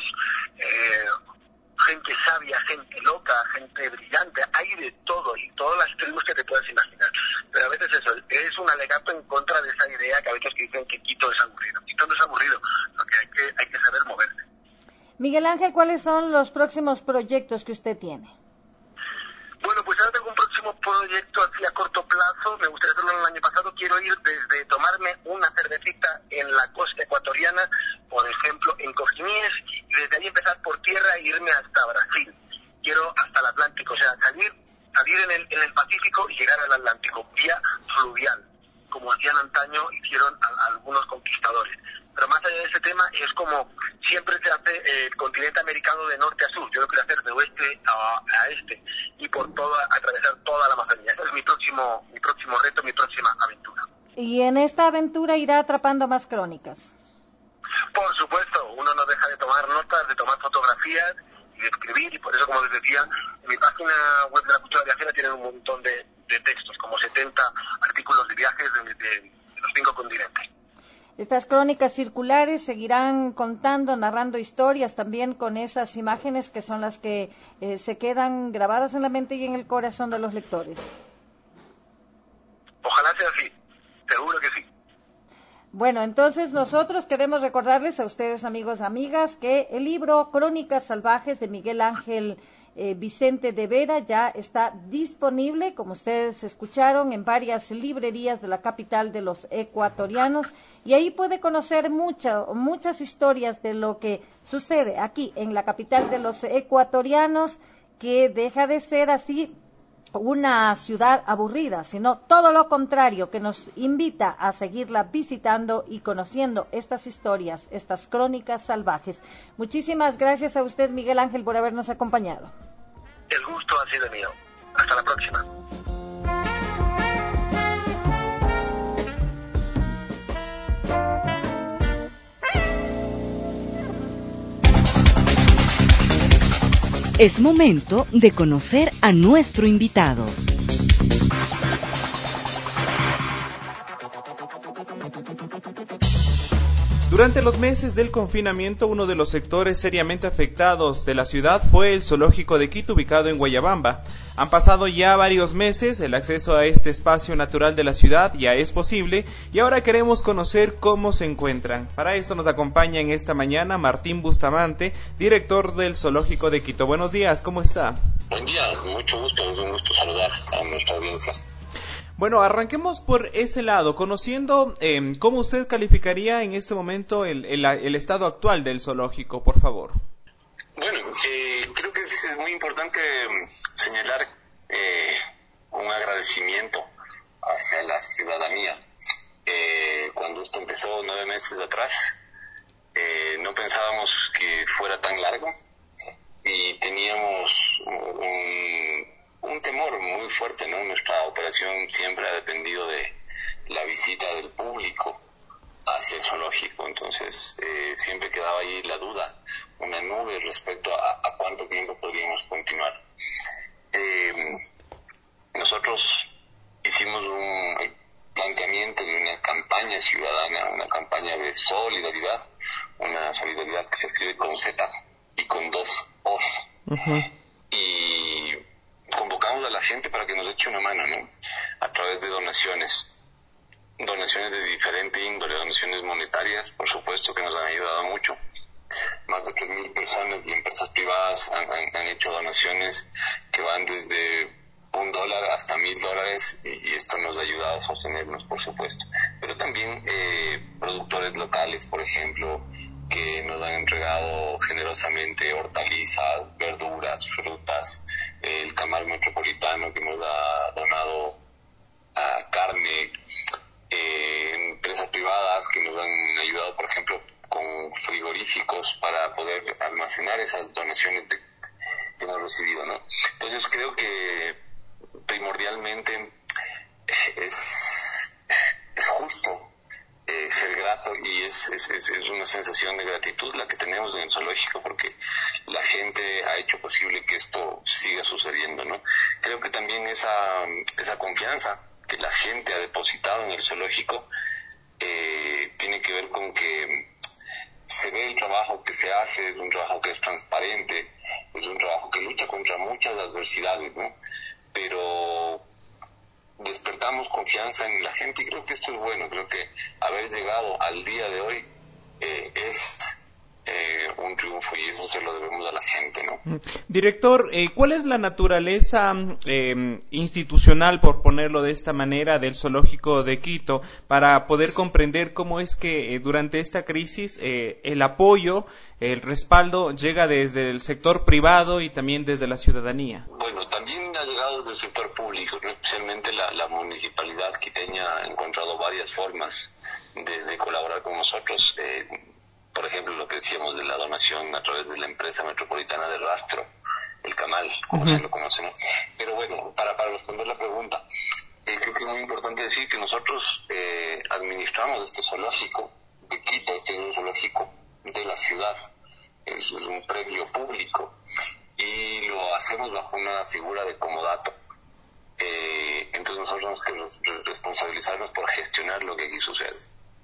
gente sabia, gente loca, gente brillante, hay de todo y todas las tribus que te puedas imaginar. Pero a veces eso es un alegato en contra de esa idea que a veces dicen que Quito es aburrido. Quito no es aburrido, porque hay que saber moverse. Miguel Ángel, ¿cuáles son los próximos proyectos que usted tiene? Bueno, pues ahora tengo un próximo proyecto así a corto plazo, me gustaría hacerlo el año pasado, quiero ir desde tomarme una cervecita en la costa ecuatoriana, por ejemplo en Cojimíes, y desde ahí empezar por tierra e irme hasta Brasil. Quiero hasta el Atlántico, o sea, salir en el Pacífico y llegar al Atlántico, vía fluvial, como hacían antaño, hicieron algunos conquistadores. Pero más allá de ese tema, es como siempre se hace el continente americano de norte a sur. Yo lo quiero hacer de oeste a este y atravesar toda la Amazonía. Ese es mi próximo reto, mi próxima aventura. ¿Y en esta aventura irá atrapando más crónicas? Por supuesto, uno no deja de tomar notas, de tomar fotografías y de escribir, y por eso, como les decía, en mi página web de La Cultura Viajera tienen un montón de textos, como 70 artículos de viajes de los 5 continentes. Estas crónicas circulares seguirán contando, narrando historias también con esas imágenes que son las que se quedan grabadas en la mente y en el corazón de los lectores. Ojalá sea así, seguro que sí. Bueno, entonces nosotros queremos recordarles a ustedes, amigos y amigas, que el libro Crónicas Salvajes de Miguel Ángel Vicente de Vera ya está disponible, como ustedes escucharon, en varias librerías de la capital de los ecuatorianos, y ahí puede conocer muchas historias de lo que sucede aquí en la capital de los ecuatorianos, que deja de ser así una ciudad aburrida, sino todo lo contrario, que nos invita a seguirla visitando y conociendo estas historias, estas crónicas salvajes. Muchísimas gracias a usted, Miguel Ángel, por habernos acompañado. El gusto ha sido mío. Hasta la próxima. Es momento de conocer a nuestro invitado. Durante los meses del confinamiento, uno de los sectores seriamente afectados de la ciudad fue el zoológico de Quito, ubicado en Guayabamba. Han pasado ya varios meses, el acceso a este espacio natural de la ciudad ya es posible y ahora queremos conocer cómo se encuentran. Para esto nos acompaña en esta mañana Martín Bustamante, director del zoológico de Quito. Buenos días, ¿cómo está? Buen día, mucho gusto, es un gusto saludar a nuestra audiencia. Bueno, arranquemos por ese lado, conociendo cómo usted calificaría en este momento el estado actual del zoológico, por favor. Bueno, creo que es muy importante señalar un agradecimiento hacia la ciudadanía. Cuando esto empezó 9 meses atrás, no pensábamos que fuera tan largo y teníamos un temor muy fuerte, ¿no? Nuestra operación siempre ha dependido de la visita del público hacia el zoológico, entonces siempre quedaba ahí la duda, una nube respecto a cuánto tiempo podíamos continuar. Nosotros hicimos un planteamiento de una campaña ciudadana, una campaña de solidaridad, una solidaridad que se escribe con Z y con 2 O's. Y convocamos a la gente para que nos eche una mano, ¿no? A través de donaciones de diferente índole, donaciones monetarias, por supuesto, que nos han ayudado mucho. Más de 3.000 personas y empresas privadas han hecho donaciones que van desde $1 hasta $1,000 y esto nos ha ayudado a sostenernos, por supuesto. Pero también productores locales, por ejemplo, que nos han entregado generosamente hortalizas, verduras, frutas, el Camal Metropolitano que nos ha donado carne, empresas privadas que nos han ayudado, por ejemplo, con frigoríficos para poder almacenar esas donaciones que hemos recibido, ¿no? Entonces creo que primordialmente es justo ser grato y es una sensación de gratitud la que tenemos en el zoológico porque la gente ha hecho posible que esto siga sucediendo, ¿no? Creo que también esa confianza que la gente ha depositado en el zoológico tiene que ver con que se ve el trabajo que se hace, es un trabajo que es transparente, es un trabajo que lucha contra muchas adversidades, ¿no? Pero despertamos confianza en la gente y creo que esto es bueno, creo que haber llegado al día de hoy es un triunfo y eso se lo debemos a la gente, ¿no? Director, ¿cuál es la naturaleza institucional, por ponerlo de esta manera, del zoológico de Quito para poder comprender cómo es que durante esta crisis el apoyo, el respaldo llega desde el sector privado y también desde la ciudadanía? Bueno, también ha llegado desde el sector público, ¿no? Especialmente la municipalidad quiteña ha encontrado varias formas de colaborar con nosotros. Por ejemplo, lo que decíamos de la donación a través de la empresa metropolitana de rastro, el Camal, como se lo conoce, ¿no? Pero bueno, para responder la pregunta, creo que es muy importante decir que nosotros administramos este zoológico de Quito, este es un zoológico de la ciudad, es un predio público y lo hacemos bajo una figura de comodato. Entonces nosotros tenemos que responsabilizarnos por gestionar lo que aquí sucede.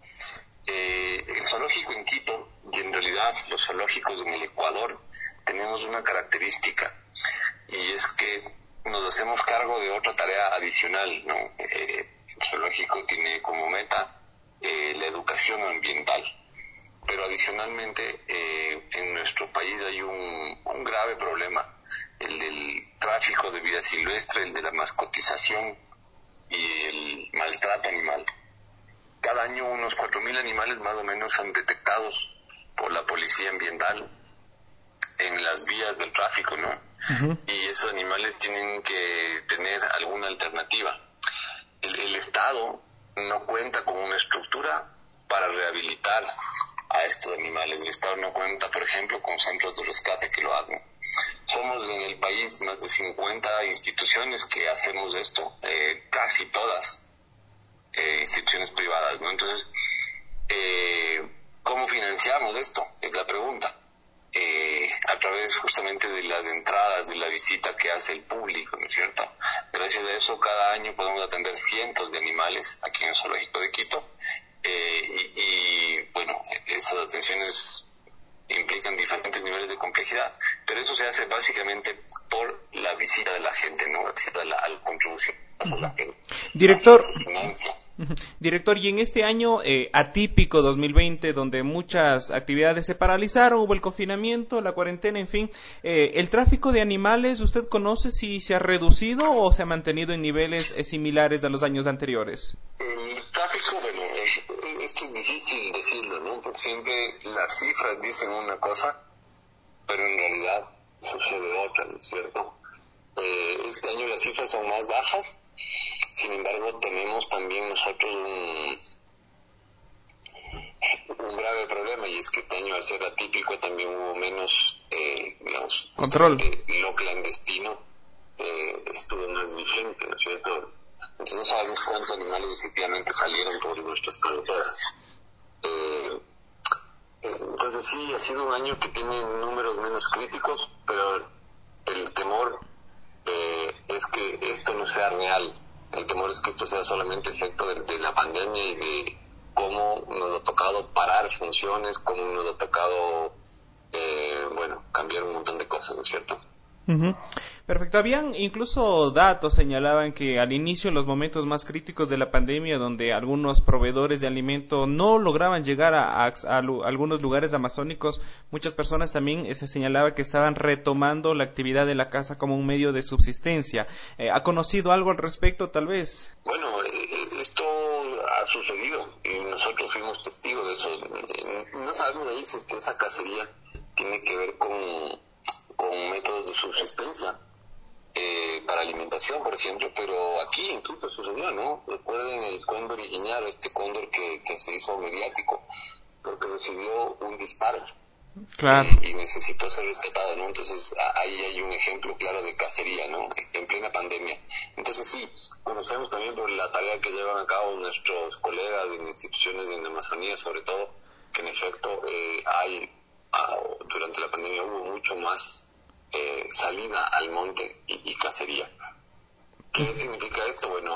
El zoológico en Quito y en realidad los zoológicos en el Ecuador tenemos una característica y es que nos hacemos cargo de otra tarea adicional, ¿no? El zoológico tiene como meta la educación ambiental, pero adicionalmente en nuestro país hay un grave problema, el del tráfico de vida silvestre, el de la mascotización y el maltrato animal. Cada año unos 4.000 animales más o menos son detectados por la policía ambiental en las vías del tráfico, ¿no? Y esos animales tienen que tener alguna alternativa. El Estado no cuenta con una estructura para rehabilitar a estos animales. El Estado no cuenta, por ejemplo, con centros de rescate que lo hagan. Somos en el país más de 50 instituciones que hacemos esto, casi todas instituciones privadas, ¿no? Entonces, ¿cómo financiamos esto? Es la pregunta. A través justamente de las entradas, de la visita que hace el público, ¿no es cierto? Gracias a eso, cada año podemos atender cientos de animales aquí en el zoológico de Quito, y bueno, esas atenciones implican diferentes niveles de complejidad, pero eso se hace básicamente por la visita de la gente, ¿no? La visita a la contribución. Director, y en este año atípico 2020, donde muchas actividades se paralizaron, hubo el confinamiento, la cuarentena, en fin, ¿el tráfico de animales, usted conoce si se ha reducido o se ha mantenido en niveles similares a los años anteriores? El tráfico, bueno, esto es difícil decirlo, ¿no? Porque siempre las cifras dicen una cosa, pero en realidad sucede otra, ¿no es cierto? Este año las cifras son más bajas. Sin embargo, tenemos también nosotros un grave problema, y es que este año, al ser atípico, también hubo menos, digamos, control. Lo clandestino estuvo más vigente, ¿no es cierto? Entonces no sabemos cuántos animales efectivamente salieron por nuestras carreteras. Entonces sí, ha sido un año que tiene números menos críticos, pero el temor es que esto no sea real. El temor es que esto sea solamente efecto de la pandemia y de cómo nos ha tocado parar funciones, cómo nos ha tocado, cambiar un montón de cosas, ¿no es cierto? Uh-huh. Perfecto. Habían incluso datos señalaban que al inicio, en los momentos más críticos de la pandemia, donde algunos proveedores de alimento no lograban llegar a algunos lugares amazónicos, muchas personas también se señalaba que estaban retomando la actividad de la caza como un medio de subsistencia. ¿Ha conocido algo al respecto, tal vez? Bueno, esto ha sucedido y nosotros fuimos testigos de eso. No sabemos ahí si es que esa cacería tiene que ver con métodos de subsistencia para alimentación, por ejemplo, pero aquí incluso sucedió, ¿no? Recuerden el cóndor iguiñaro, este cóndor que se hizo mediático porque recibió un disparo. Claro. Y necesitó ser rescatado, ¿no? Entonces ahí hay un ejemplo claro de cacería, ¿no? En plena pandemia. Entonces sí, conocemos también por la tarea que llevan a cabo nuestros colegas en instituciones en la Amazonía, sobre todo, que en efecto durante la pandemia hubo mucho más salida al monte y cacería. ¿Qué significa esto? Bueno,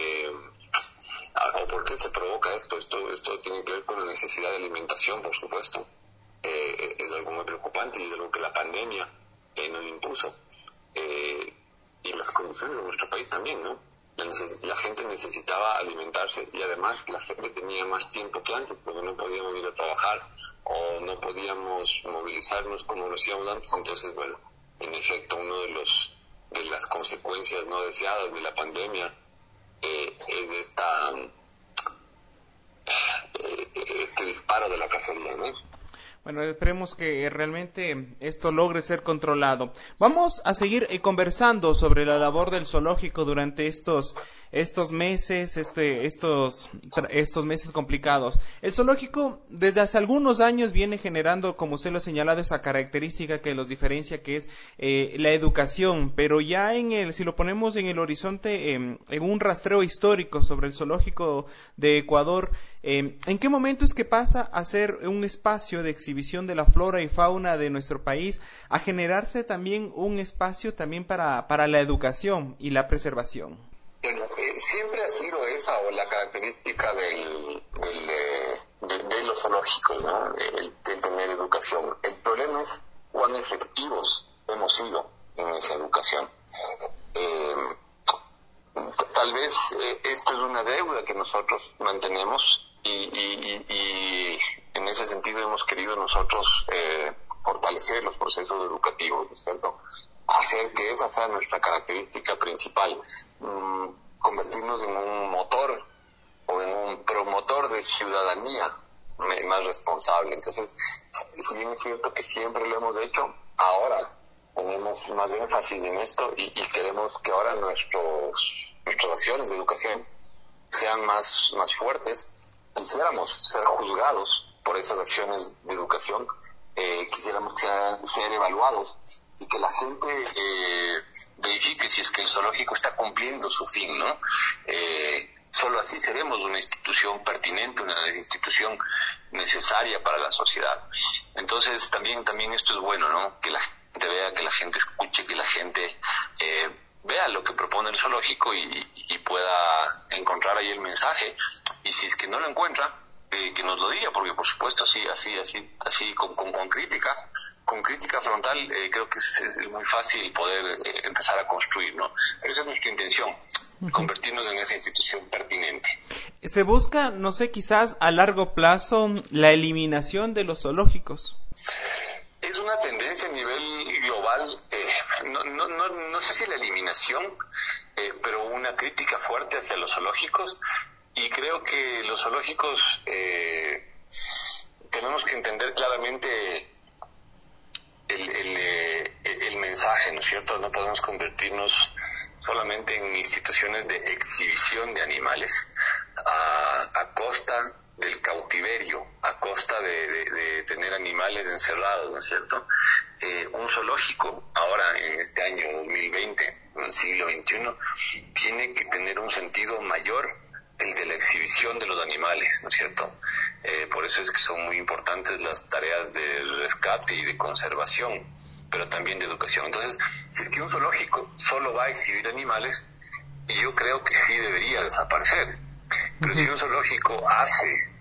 ¿por qué se provoca esto? Esto tiene que ver con la necesidad de alimentación, por supuesto. Es algo muy preocupante y es algo que la pandemia nos impuso. Y las condiciones de nuestro país también, ¿no? La gente necesitaba alimentarse y además la gente tenía más tiempo que antes porque no podíamos ir a trabajar o no podíamos movilizarnos como lo hacíamos antes. Entonces, bueno, en efecto, uno de las consecuencias no deseadas de la pandemia es este disparo de la cacería, ¿no? Bueno, esperemos que realmente esto logre ser controlado. Vamos a seguir conversando sobre la labor del zoológico durante estos meses, estos meses complicados. El zoológico desde hace algunos años viene generando, como usted lo ha señalado, esa característica que los diferencia, que es la educación, pero ya si lo ponemos en el horizonte, en un rastreo histórico sobre el zoológico de Ecuador, ¿en qué momento es que pasa a ser un espacio de exhibición de la flora y fauna de nuestro país a generarse también un espacio también para la educación y la preservación? Bueno, siempre ha sido esa o la característica de los zoológicos, ¿no? El tener educación. El problema es cuán efectivos hemos sido en esa educación. Tal vez esto es una deuda que nosotros mantenemos y en ese sentido hemos querido nosotros fortalecer los procesos educativos, ¿no es cierto? Hacer que esa sea nuestra característica principal, convertirnos en un motor o en un promotor de ciudadanía más responsable. Entonces, si bien es cierto que siempre lo hemos hecho, ahora ponemos más énfasis en esto y queremos que ahora nuestras acciones de educación sean más fuertes. Quisiéramos ser juzgados por esas acciones de educación, quisiéramos ser evaluados y que la gente verifique si es que el zoológico está cumpliendo su fin, ¿no? Solo así seremos una institución pertinente, una institución necesaria para la sociedad. Entonces también esto es bueno, ¿no? Que la gente vea, que la gente escuche, que la gente vea lo que propone el zoológico y pueda encontrar ahí el mensaje. Y si es que no lo encuentra, que nos lo diga, porque por supuesto así con crítica frontal, creo que es muy fácil poder empezar a construir, ¿no? Pero esa es nuestra intención, convertirnos en esa institución pertinente. Se busca, no sé, quizás a largo plazo, la eliminación de los zoológicos. Es una tendencia a nivel global, no sé si la eliminación, pero una crítica fuerte hacia los zoológicos, y creo que los zoológicos tenemos que entender claramente el mensaje, ¿no es cierto? No podemos convertirnos solamente en instituciones de exhibición de animales a costa del cautiverio, a costa de tener animales encerrados, ¿no es cierto? Un zoológico, ahora en este año 2020, en el siglo XXI, tiene que tener un sentido mayor, el de la exhibición de los animales, ¿no es cierto? Por eso es que son muy importantes las tareas de rescate y de conservación, pero también de educación. Entonces, si es que un zoológico solo va a exhibir animales, yo creo que sí debería desaparecer. Pero si un zoológico hace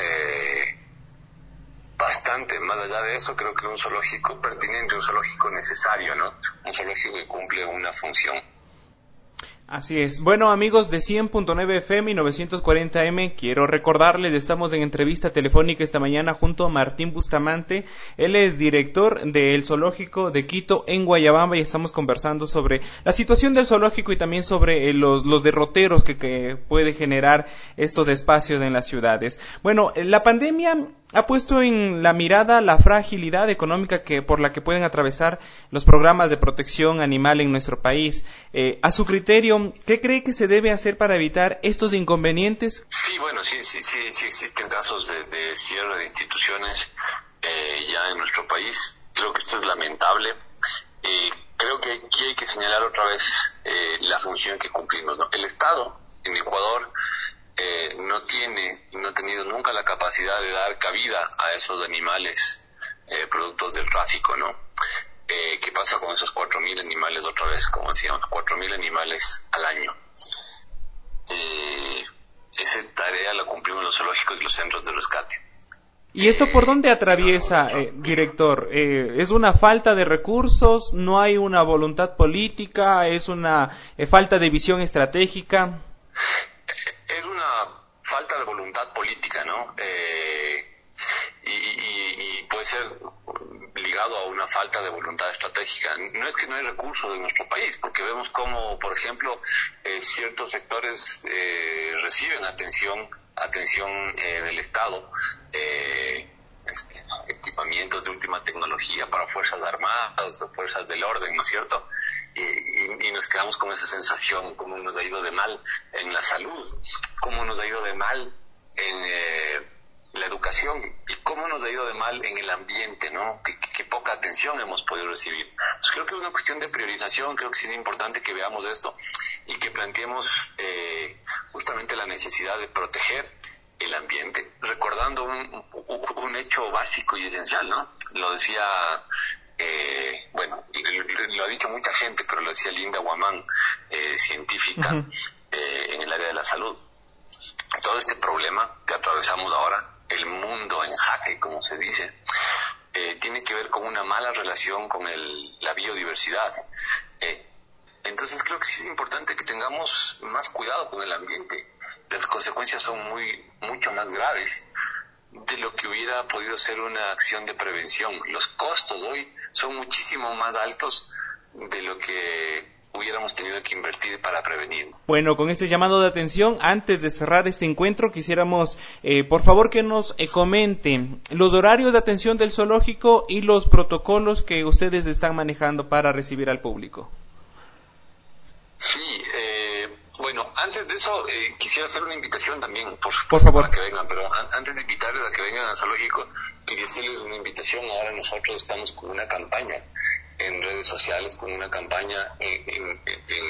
bastante más allá de eso, creo que un zoológico pertinente, un zoológico necesario, ¿no? Un zoológico que cumple una función. Así es. Bueno, amigos de 100.9 FM y 940M, quiero recordarles, estamos en entrevista telefónica esta mañana junto a Martín Bustamante. Él es director del Zoológico de Quito en Guayabamba y estamos conversando sobre la situación del zoológico y también sobre los derroteros que puede generar estos espacios en las ciudades. Bueno, la pandemia ha puesto en la mirada la fragilidad económica por la que pueden atravesar los programas de protección animal en nuestro país. A su criterio, ¿qué cree que se debe hacer para evitar estos inconvenientes? Sí, bueno, sí existen casos de cierre de instituciones ya en nuestro país. Creo que esto es lamentable. Creo que aquí hay que señalar otra vez la función que cumplimos, ¿no? El Estado en Ecuador no ha tenido nunca la capacidad de dar cabida a esos animales productos del tráfico, ¿no? ¿Qué pasa con esos 4.000 animales otra vez? Como decíamos, 4.000 animales al año. Esa tarea la cumplimos los zoológicos y los centros de rescate. ¿Y esto por dónde atraviesa, director? ¿Es una falta de recursos? ¿No hay una voluntad política? ¿Es una falta de visión estratégica? Es una falta de voluntad política, ¿no? Y puede ser ligado a una falta de voluntad estratégica. No es que no hay recursos en nuestro país, porque vemos como, por ejemplo, ciertos sectores reciben atención del Estado, equipamientos de última tecnología para fuerzas armadas o fuerzas del orden, ¿no es cierto? Y nos quedamos con esa sensación, cómo nos ha ido de mal en la salud, cómo nos ha ido de mal en la educación y cómo nos ha ido de mal en el ambiente, ¿no? Qué poca atención hemos podido recibir. Pues creo que es una cuestión de priorización, creo que sí es importante que veamos esto y que planteemos justamente la necesidad de proteger el ambiente, recordando un hecho básico y esencial, ¿no? Lo decía, lo ha dicho mucha gente, pero lo decía Linda Guamán, científica en el área de la salud. Todo este problema que atravesamos ahora, el mundo en jaque, como se dice, tiene que ver con una mala relación con la biodiversidad. Entonces creo que sí es importante que tengamos más cuidado con el ambiente. Las consecuencias son mucho más graves de lo que hubiera podido ser una acción de prevención. Los costos hoy son muchísimo más altos de lo que hubiéramos tenido que invertir para prevenir. Bueno, con este llamado de atención, antes de cerrar este encuentro, quisiéramos, por favor, que nos comenten los horarios de atención del zoológico y los protocolos que ustedes están manejando para recibir al público. Sí, bueno, antes de eso, quisiera hacer una invitación también, por favor, para que vengan, pero antes de invitarles a que vengan al zoológico, quería hacerles una invitación. Ahora nosotros estamos con una campaña en redes sociales, con una campaña en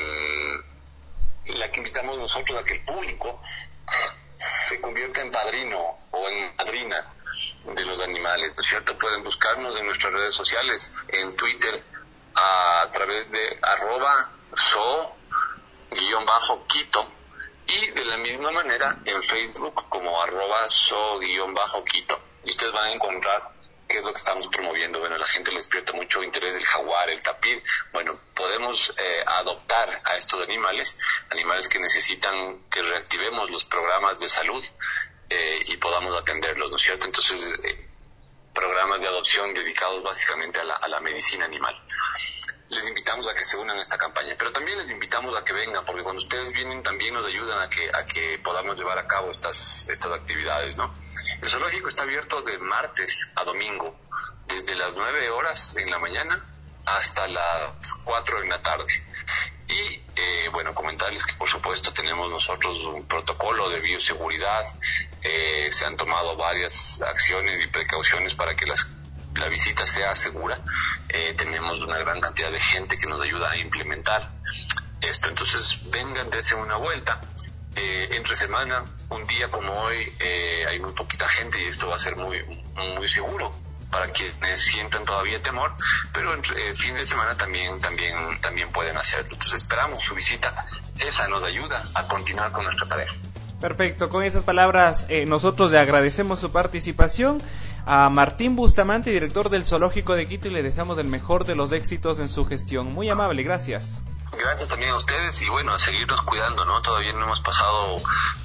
la que invitamos nosotros a que el público se convierta en padrino o en madrina de los animales, ¿no es cierto? Pueden buscarnos en nuestras redes sociales, en Twitter, a través de @zoo_Quito, Y de la misma manera en Facebook como @so_Quito. Y ustedes van a encontrar qué es lo que estamos promoviendo. Bueno, la gente le despierta mucho interés del jaguar, el tapir. Bueno, podemos adoptar a estos animales que necesitan que reactivemos los programas de salud y podamos atenderlos, ¿no es cierto? Entonces, programas de adopción dedicados básicamente a la medicina animal. Les invitamos a que se unan a esta campaña, pero también les invitamos a que vengan, porque cuando ustedes vienen también nos ayudan a que podamos llevar a cabo estas actividades, ¿no? El zoológico está abierto de martes a domingo, desde las 9 horas en la mañana hasta las 4 en la tarde. Y bueno, comentarles que por supuesto tenemos nosotros un protocolo de bioseguridad, se han tomado varias acciones y precauciones para que la visita sea segura. Tenemos una gran cantidad de gente que nos ayuda a implementar esto. Entonces vengan, dense una vuelta. Entre semana, un día como hoy, hay muy poquita gente y esto va a ser muy, muy seguro para quienes sientan todavía temor, pero entre fin de semana también pueden hacerlo. Entonces esperamos su visita, esa nos ayuda a continuar con nuestra tarea. Perfecto, con esas palabras nosotros le agradecemos su participación a Martín Bustamante, director del Zoológico de Quito, y le deseamos el mejor de los éxitos en su gestión. Muy amable, gracias. Gracias también a ustedes y bueno, a seguirnos cuidando, ¿no? Todavía no hemos pasado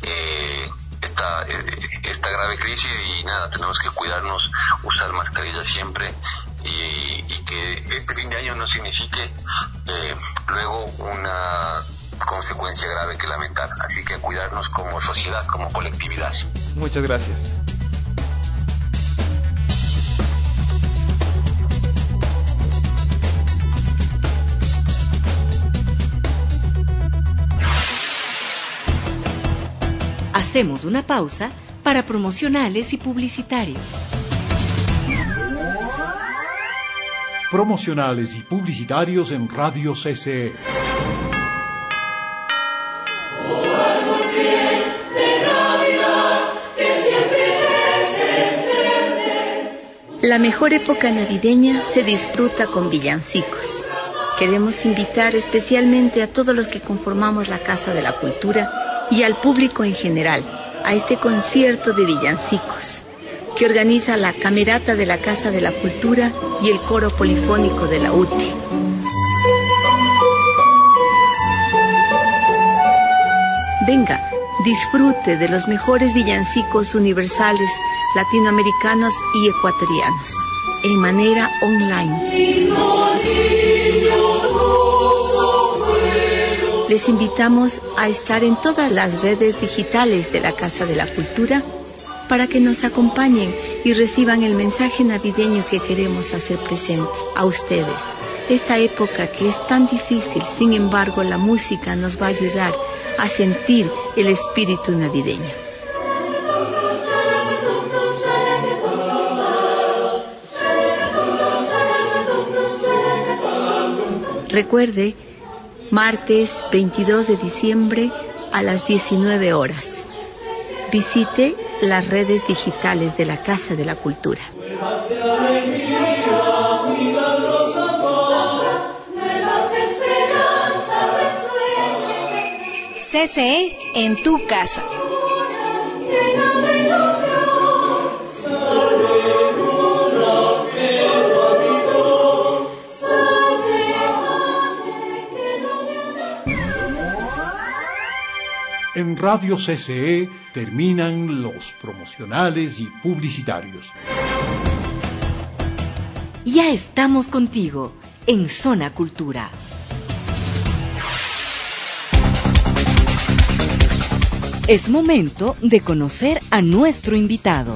esta grave crisis y nada, tenemos que cuidarnos, usar mascarilla siempre y que este fin de año no signifique luego una consecuencia grave que lamentar. Así que cuidarnos como sociedad, como colectividad. Muchas gracias. Hacemos una pausa para promocionales y publicitarios. Promocionales y publicitarios en Radio CCE. La mejor época navideña se disfruta con villancicos. Queremos invitar especialmente a todos los que conformamos la Casa de la Cultura y al público en general a este concierto de villancicos que organiza la Camerata de la Casa de la Cultura y el Coro Polifónico de la UTI. Venga, disfrute de los mejores villancicos universales, latinoamericanos y ecuatorianos, en manera online. Les invitamos a estar en todas las redes digitales de la Casa de la Cultura para que nos acompañen y reciban el mensaje navideño que queremos hacer presente a ustedes. Esta época que es tan difícil, sin embargo, la música nos va a ayudar a sentir el espíritu navideño. Recuerde, martes 22 de diciembre a las 19 horas. Visite las redes digitales de la Casa de la Cultura. CCE en tu casa. En Radio CCE terminan los promocionales y publicitarios. Ya estamos contigo en Zona Cultura. Es momento de conocer a nuestro invitado.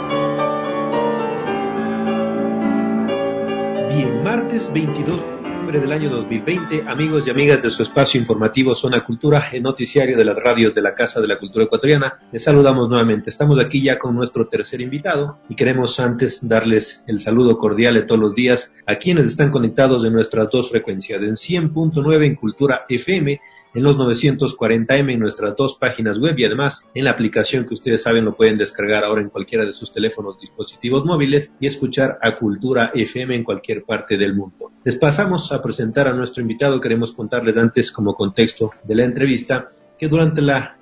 Bien, martes 22 de diciembre del año 2020, amigos y amigas de su espacio informativo Zona Cultura, el noticiario de las radios de la Casa de la Cultura Ecuatoriana, les saludamos nuevamente. Estamos aquí ya con nuestro tercer invitado y queremos antes darles el saludo cordial de todos los días a quienes están conectados en nuestras dos frecuencias, en 100.9 en Cultura FM, en los 940M en nuestras dos páginas web y además en la aplicación que ustedes saben lo pueden descargar ahora en cualquiera de sus teléfonos, dispositivos móviles y escuchar a Cultura FM en cualquier parte del mundo. Les pasamos a presentar a nuestro invitado. Queremos contarles antes como contexto de la entrevista que durante la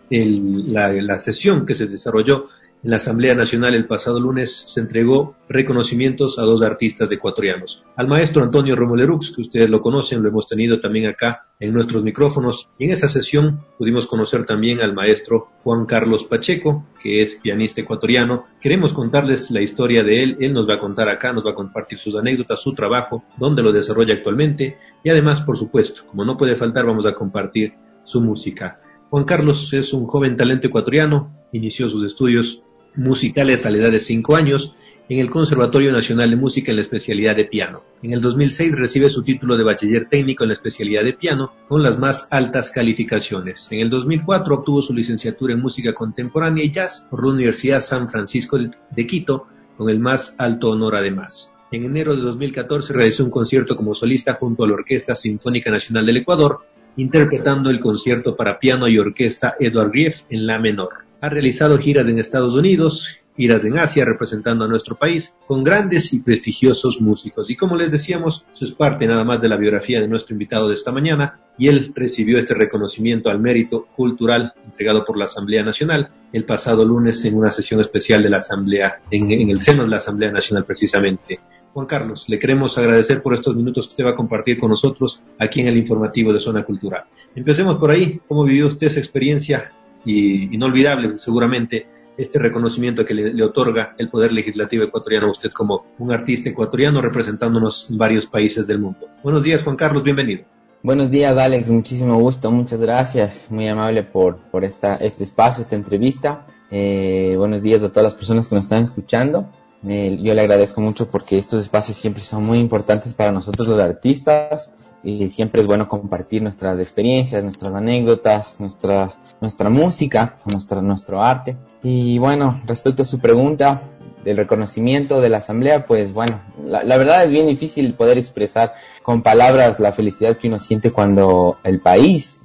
sesión que se desarrolló en la Asamblea Nacional el pasado lunes se entregó reconocimientos a dos artistas ecuatorianos. Al maestro Antonio Romolerux, que ustedes lo conocen, lo hemos tenido también acá en nuestros micrófonos. Y en esa sesión pudimos conocer también al maestro Juan Carlos Pacheco, que es pianista ecuatoriano. Queremos contarles la historia de él. Él nos va a contar acá, nos va a compartir sus anécdotas, su trabajo, dónde lo desarrolla actualmente. Y además, por supuesto, como no puede faltar, vamos a compartir su música. Juan Carlos es un joven talento ecuatoriano. Inició sus estudios musicales a la edad de 5 años en el Conservatorio Nacional de Música en la especialidad de piano. En el 2006 recibe su título de bachiller técnico en la especialidad de piano con las más altas calificaciones. En el 2004 obtuvo su licenciatura en música contemporánea y jazz por la Universidad San Francisco de Quito con el más alto honor además. En enero de 2014 realizó un concierto como solista junto a la Orquesta Sinfónica Nacional del Ecuador, interpretando el concierto para piano y orquesta Edouard Grieg en la menor. Ha realizado giras en Estados Unidos, giras en Asia representando a nuestro país con grandes y prestigiosos músicos. Y como les decíamos, eso es parte nada más de la biografía de nuestro invitado de esta mañana y él recibió este reconocimiento al mérito cultural entregado por la Asamblea Nacional el pasado lunes en una sesión especial de la Asamblea, en el seno de la Asamblea Nacional precisamente. Juan Carlos, le queremos agradecer por estos minutos que usted va a compartir con nosotros aquí en el informativo de Zona Cultural. Empecemos por ahí. ¿Cómo vivió usted esa experiencia? Y inolvidable seguramente este reconocimiento que le otorga el Poder Legislativo ecuatoriano a usted como un artista ecuatoriano representándonos en varios países del mundo. Buenos días, Juan Carlos, bienvenido. Buenos días, Alex, muchísimo gusto, muchas gracias, muy amable por este espacio, esta entrevista. Buenos días a todas las personas que nos están escuchando. Yo le agradezco mucho porque estos espacios siempre son muy importantes para nosotros los artistas y siempre es bueno compartir nuestras experiencias, nuestras anécdotas, nuestra música, nuestro arte. Y bueno, respecto a su pregunta del reconocimiento de la Asamblea, pues bueno, la verdad es bien difícil poder expresar con palabras la felicidad que uno siente cuando el país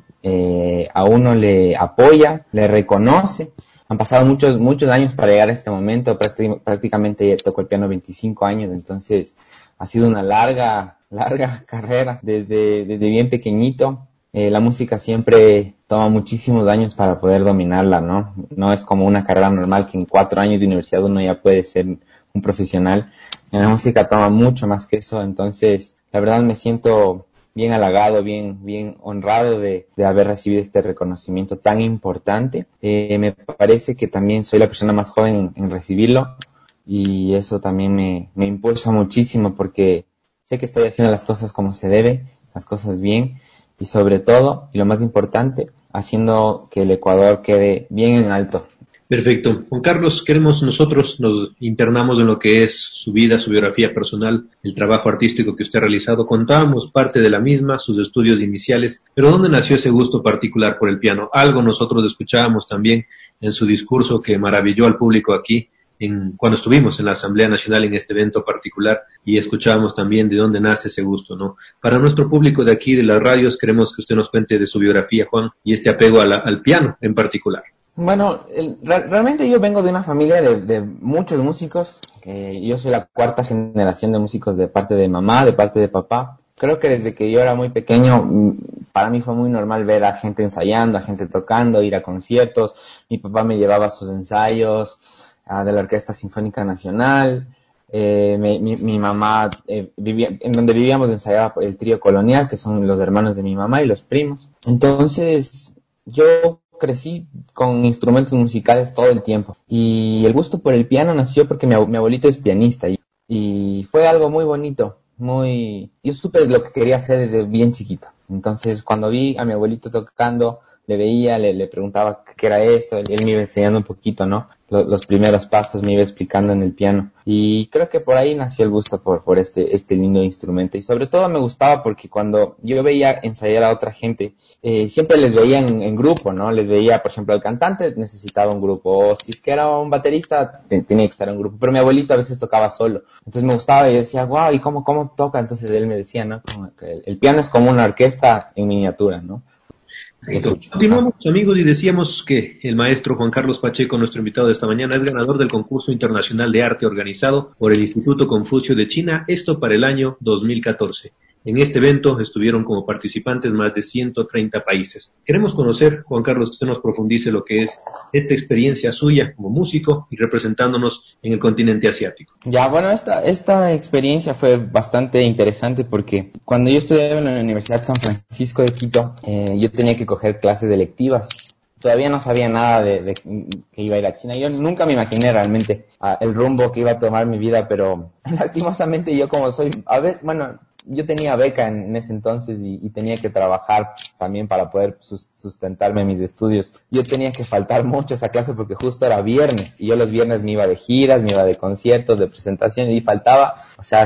a uno le apoya, le reconoce. Han pasado muchos años para llegar a este momento, prácticamente ya tocó el piano 25 años, entonces ha sido una larga carrera desde bien pequeñito. La música siempre toma muchísimos años para poder dominarla, ¿no? No es como una carrera normal que en 4 años de universidad uno ya puede ser un profesional. En la música toma mucho más que eso, entonces la verdad me siento bien halagado, bien honrado de haber recibido este reconocimiento tan importante. Me parece que también soy la persona más joven en recibirlo y eso también me impulsa muchísimo porque sé que estoy haciendo las cosas como se debe, las cosas bien. Y sobre todo, y lo más importante, haciendo que el Ecuador quede bien en alto. Perfecto. Juan Carlos, nosotros nos internamos en lo que es su vida, su biografía personal, el trabajo artístico que usted ha realizado. Contábamos parte de la misma, sus estudios iniciales, pero ¿dónde nació ese gusto particular por el piano? Algo nosotros escuchábamos también en su discurso que maravilló al público aquí, cuando estuvimos en la Asamblea Nacional en este evento particular y escuchábamos también de dónde nace ese gusto, ¿no? Para nuestro público de aquí, de las radios, queremos que usted nos cuente de su biografía, Juan, y este apego al piano en particular. Bueno, realmente yo vengo de una familia de muchos músicos. Yo soy la 4ª generación de músicos de parte de mamá, de parte de papá. Creo que desde que yo era muy pequeño, para mí fue muy normal ver a gente ensayando, a gente tocando, ir a conciertos. Mi papá me llevaba a sus ensayos de la Orquesta Sinfónica Nacional. Mi mamá vivía, en donde vivíamos ensayaba el trío colonial, que son los hermanos de mi mamá y los primos. Entonces, yo crecí con instrumentos musicales todo el tiempo. Y el gusto por el piano nació porque mi abuelito es pianista. Y fue algo muy bonito. Yo supe lo que quería hacer desde bien chiquito. Entonces, cuando vi a mi abuelito tocando, le veía, le preguntaba qué era esto, él me iba enseñando un poquito, ¿no? los primeros pasos, me iba explicando en el piano. Y creo que por ahí nació el gusto por este lindo instrumento. Y sobre todo me gustaba porque cuando yo veía ensayar a otra gente, siempre les veía en grupo, ¿no? Les veía, por ejemplo, el cantante necesitaba un grupo, o si es que era un baterista, tenía que estar en un grupo. Pero mi abuelito a veces tocaba solo. Entonces me gustaba y decía, wow, ¿y cómo toca? Entonces él me decía, ¿no? Como que el piano es como una orquesta en miniatura, ¿no? Continuamos, amigos, y decíamos que el maestro Juan Carlos Pacheco, nuestro invitado de esta mañana, es ganador del concurso internacional de arte organizado por el Instituto Confucio de China, esto para el año 2014. En este evento estuvieron como participantes más de 130 países. Queremos conocer, Juan Carlos, que usted nos profundice lo que es esta experiencia suya como músico y representándonos en el continente asiático. Ya, bueno, esta experiencia fue bastante interesante porque cuando yo estudiaba en la Universidad San Francisco de Quito, yo tenía que coger clases electivas. Todavía no sabía nada de que iba a ir a China. Yo nunca me imaginé realmente el rumbo que iba a tomar mi vida, pero lastimosamente yo como soy, yo tenía beca en ese entonces y tenía que trabajar también para poder sustentarme mis estudios. Yo tenía que faltar mucho a esa clase porque justo era viernes y yo los viernes me iba de giras, me iba de conciertos, de presentaciones y faltaba,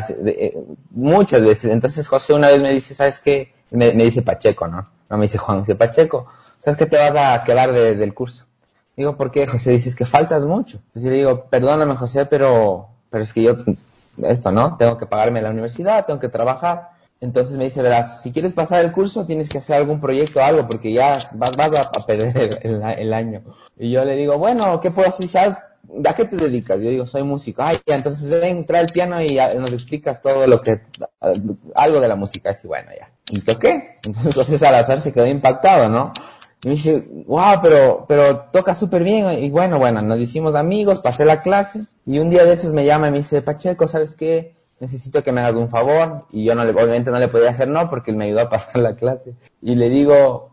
muchas veces. Entonces José una vez me dice, ¿sabes qué? Me dice Pacheco, ¿no? No me dice Juan, me dice Pacheco, ¿sabes qué te vas a quedar del curso? Digo, ¿por qué, José? Dices que faltas mucho. Entonces yo le digo, perdóname, José, pero es que yo... ¿no? Tengo que pagarme la universidad, tengo que trabajar. Entonces me dice, verás, si quieres pasar el curso tienes que hacer algún proyecto o algo porque ya vas a perder el año. Y yo le digo, bueno, ¿qué puedo hacer? ¿Sabes? ¿A qué te dedicas? Yo digo, soy músico. Ay, ya, entonces ven, trae el piano y nos explicas todo algo de la música. Así, bueno, ya. Y toqué. Entonces José Salazar se quedó impactado, ¿no? Y me dice, wow, pero toca súper bien. Y bueno, nos hicimos amigos, pasé la clase. Y un día de esos me llama y me dice, Pacheco, ¿sabes qué? Necesito que me hagas un favor. Y yo obviamente no le podía hacer no, porque él me ayudó a pasar la clase. Y le digo,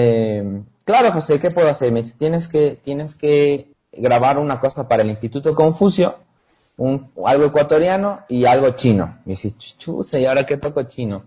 claro, José, ¿qué puedo hacer? Me dice, tienes que grabar una cosa para el Instituto Confucio, algo ecuatoriano y algo chino. Y dice, chucha, ¿y ahora qué toco chino?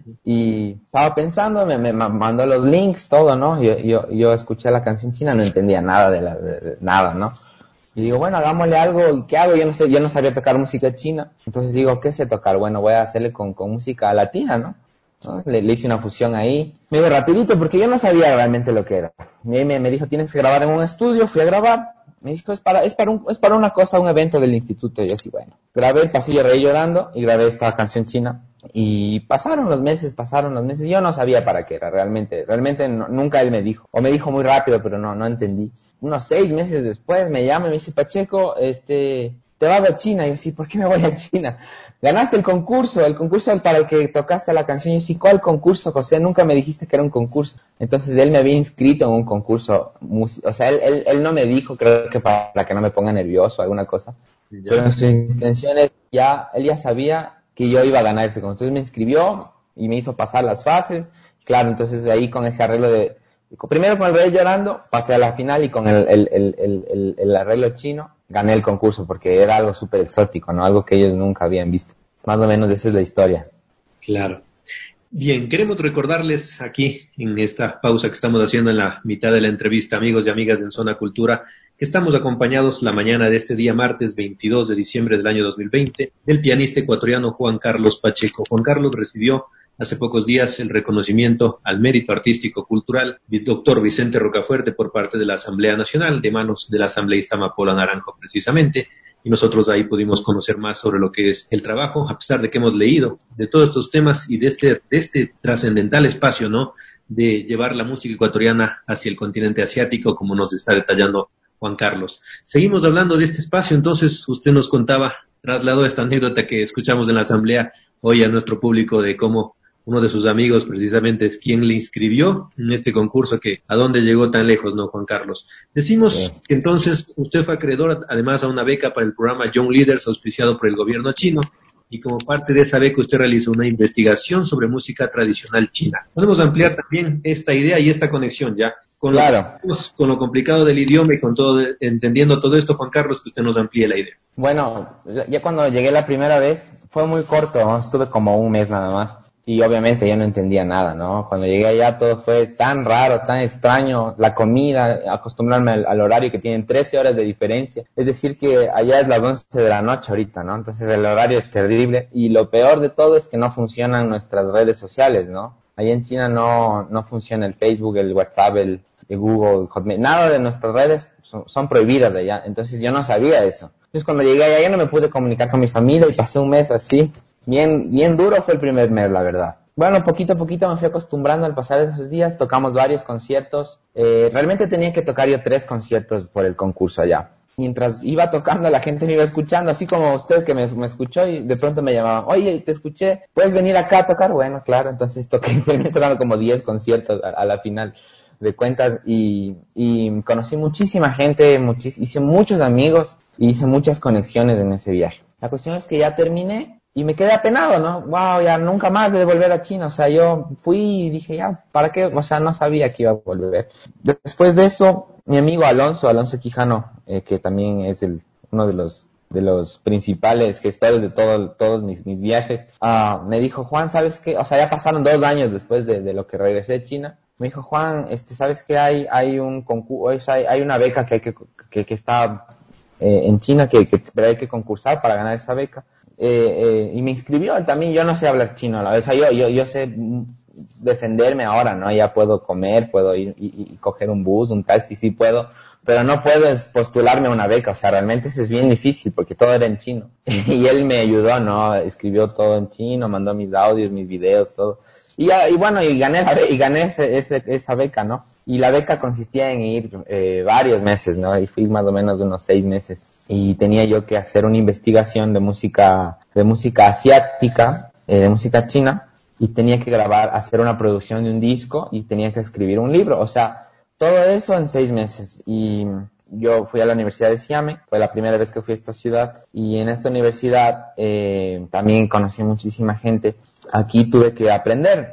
Y estaba pensando, me mandó los links, todo, ¿no? Yo escuché la canción china, no entendía nada de nada, ¿no? Y digo, bueno, hagámosle algo, ¿y qué hago? Yo no sabía tocar música china, entonces digo, ¿qué sé tocar? Bueno, voy a hacerle con música latina, ¿no? Le hice una fusión ahí, medio rapidito, porque yo no sabía realmente lo que era. Y ahí me dijo, tienes que grabar en un estudio, fui a grabar. Me dijo, es para una cosa, un evento del instituto. Y yo así, bueno, grabé El Pasillo Reí Llorando y grabé esta canción china. Y pasaron los meses. Yo no sabía para qué era, realmente nunca él me dijo. O me dijo muy rápido, pero no entendí. Unos 6 meses después me llama y me dice, Pacheco, te vas a China. Y yo así, ¿por qué me voy a China? Ganaste el concurso para el que tocaste la canción. Y yo así, ¿cuál concurso, José? Nunca me dijiste que era un concurso. Entonces él me había inscrito en un concurso, o sea, él no me dijo, creo que para que no me ponga nervioso o alguna cosa. Ya. Pero en sus intenciones él ya sabía que yo iba a ganar ese concurso. Entonces me inscribió y me hizo pasar las fases. Claro, entonces ahí con ese arreglo primero con el Rey Llorando, pasé a la final y con el arreglo chino gané el concurso porque era algo súper exótico, ¿no? Algo que ellos nunca habían visto. Más o menos esa es la historia. Claro. Bien, queremos recordarles aquí en esta pausa que estamos haciendo en la mitad de la entrevista, amigos y amigas de Zona Cultura, que estamos acompañados la mañana de este día martes 22 de diciembre del año 2020 del pianista ecuatoriano Juan Carlos Pacheco. Juan Carlos recibió hace pocos días el reconocimiento al mérito artístico cultural del doctor Vicente Rocafuerte por parte de la Asamblea Nacional, de manos del asambleísta Amapola Naranjo precisamente, y nosotros ahí pudimos conocer más sobre lo que es el trabajo, a pesar de que hemos leído de todos estos temas y de este trascendental espacio, ¿no?, de llevar la música ecuatoriana hacia el continente asiático, como nos está detallando Juan Carlos. Seguimos hablando de este espacio, entonces usted nos contaba, trasladó esta anécdota que escuchamos en la asamblea hoy a nuestro público de cómo uno de sus amigos precisamente es quien le inscribió en este concurso que a dónde llegó tan lejos, ¿no, Juan Carlos? Decimos que entonces usted fue acreedor además a una beca para el programa Young Leaders auspiciado por el gobierno chino y como parte de esa beca usted realizó una investigación sobre música tradicional china. Podemos ampliar también esta idea y esta conexión ya con lo complicado del idioma y con todo, entendiendo todo esto, Juan Carlos, que usted nos amplíe la idea. Bueno, ya cuando llegué la primera vez fue muy corto, ¿no? Estuve como un mes nada más. y obviamente yo no entendía nada, ¿no? Cuando llegué allá todo fue tan raro, tan extraño, la comida, acostumbrarme al horario que tienen 13 horas de diferencia, es decir que allá es las 11 de la noche ahorita, ¿no? Entonces el horario es terrible y lo peor de todo es que no funcionan nuestras redes sociales, ¿no? Allá en China no funciona el Facebook, el WhatsApp, el Google, Hotmail, nada de nuestras redes son prohibidas de allá, entonces yo no sabía eso. Entonces cuando llegué allá ya no me pude comunicar con mi familia y pasé un mes así, bien duro fue el primer mes, la verdad. Bueno, poquito a poquito me fui acostumbrando al pasar esos días, tocamos varios conciertos, realmente tenía que tocar yo 3 conciertos por el concurso allá. Mientras iba tocando la gente me iba escuchando, así como usted que me escuchó y de pronto me llamaban, oye, te escuché, ¿puedes venir acá a tocar? Bueno, claro, entonces terminé tocando como 10 conciertos a la final de cuentas y conocí muchísima gente, hice muchos amigos y hice muchas conexiones en ese viaje. La cuestión es que ya terminé y me quedé apenado, ¿no? Wow, ya nunca más de volver a China. O sea, yo fui y dije, ya, ¿para qué? O sea, no sabía que iba a volver. Después de eso, mi amigo Alonso Quijano, que también es uno de los principales gestores de todos mis viajes, me dijo, Juan, ¿sabes qué? O sea, ya pasaron 2 años después de lo que regresé de China. Me dijo, Juan, ¿sabes qué? Hay un concurso, hay una beca que está en China pero hay que concursar para ganar esa beca. Y me inscribió también. Yo no sé hablar chino, o sea, yo sé defenderme ahora, ¿no? Ya puedo comer, puedo ir y coger un bus, un taxi, sí puedo, pero no puedo postularme a una beca. O sea, realmente eso es bien difícil porque todo era en chino. Y él me ayudó, ¿no? Escribió todo en chino, mandó mis audios, mis videos, todo. Y gané esa beca, ¿no? Y la beca consistía en ir varios meses, ¿no? Y fui más o menos unos 6 meses. Y tenía yo que hacer una investigación de música asiática, de música china, y tenía que hacer una producción de un disco y tenía que escribir un libro. O sea, todo eso en 6 meses. Y yo fui a la Universidad de Xiamen, fue la primera vez que fui a esta ciudad, y en esta universidad también conocí muchísima gente. Aquí tuve que aprender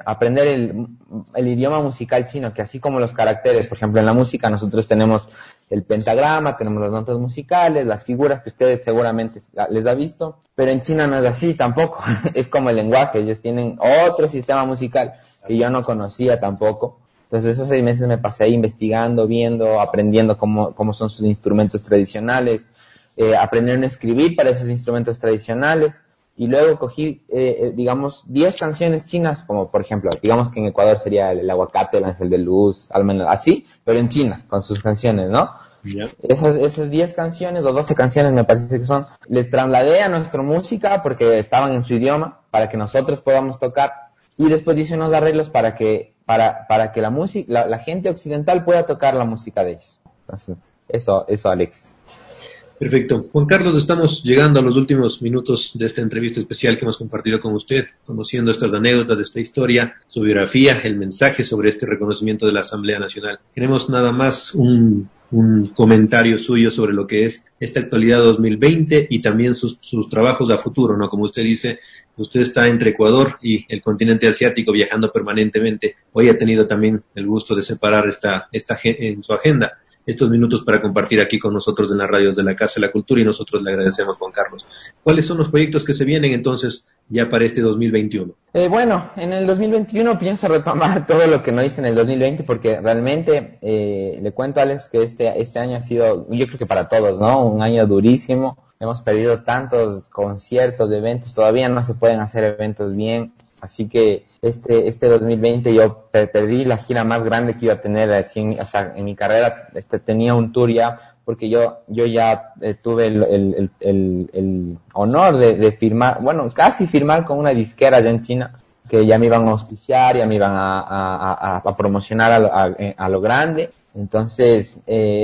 el idioma musical chino, que así como los caracteres, por ejemplo en la música nosotros tenemos el pentagrama, tenemos las notas musicales, las figuras que ustedes seguramente les ha visto, pero en China no es así tampoco, es como el lenguaje, ellos tienen otro sistema musical que yo no conocía tampoco. Entonces esos 6 meses me pasé investigando, viendo, aprendiendo cómo son sus instrumentos tradicionales, aprendieron a escribir para esos instrumentos tradicionales, y luego cogí, digamos, 10 canciones chinas, como por ejemplo, digamos que en Ecuador sería el aguacate, el ángel de luz, así, pero en China, con sus canciones, ¿no? Yeah. Esas 10 canciones o 12 canciones me parece que son, les trasladé a nuestra música porque estaban en su idioma, para que nosotros podamos tocar, y después hice unos arreglos para que la música, la gente occidental pueda tocar la música de ellos. Entonces, eso, Alex. Perfecto. Juan Carlos, estamos llegando a los últimos minutos de esta entrevista especial que hemos compartido con usted, conociendo estas anécdotas de esta historia, su biografía, el mensaje sobre este reconocimiento de la Asamblea Nacional. Queremos nada más un comentario suyo sobre lo que es esta actualidad 2020 y también sus trabajos a futuro, ¿no? Como usted dice, usted está entre Ecuador y el continente asiático viajando permanentemente. Hoy ha tenido también el gusto de separar esta en su agenda estos minutos para compartir aquí con nosotros en las radios de la Casa de la Cultura, y nosotros le agradecemos, Juan Carlos. ¿Cuáles son los proyectos que se vienen entonces ya para este 2021? Bueno, en el 2021 pienso retomar todo lo que no hice en el 2020, porque realmente le cuento a Alex que este año ha sido, yo creo que para todos, ¿no? Un año durísimo. Hemos perdido tantos conciertos, eventos, todavía no se pueden hacer eventos bien. Así que este 2020 yo perdí la gira más grande que iba a tener así, o sea, en mi carrera. Tenía un tour ya, porque yo ya tuve el honor de firmar, bueno, casi firmar con una disquera allá en China, que ya me iban a auspiciar, ya me iban a promocionar a lo grande. Entonces,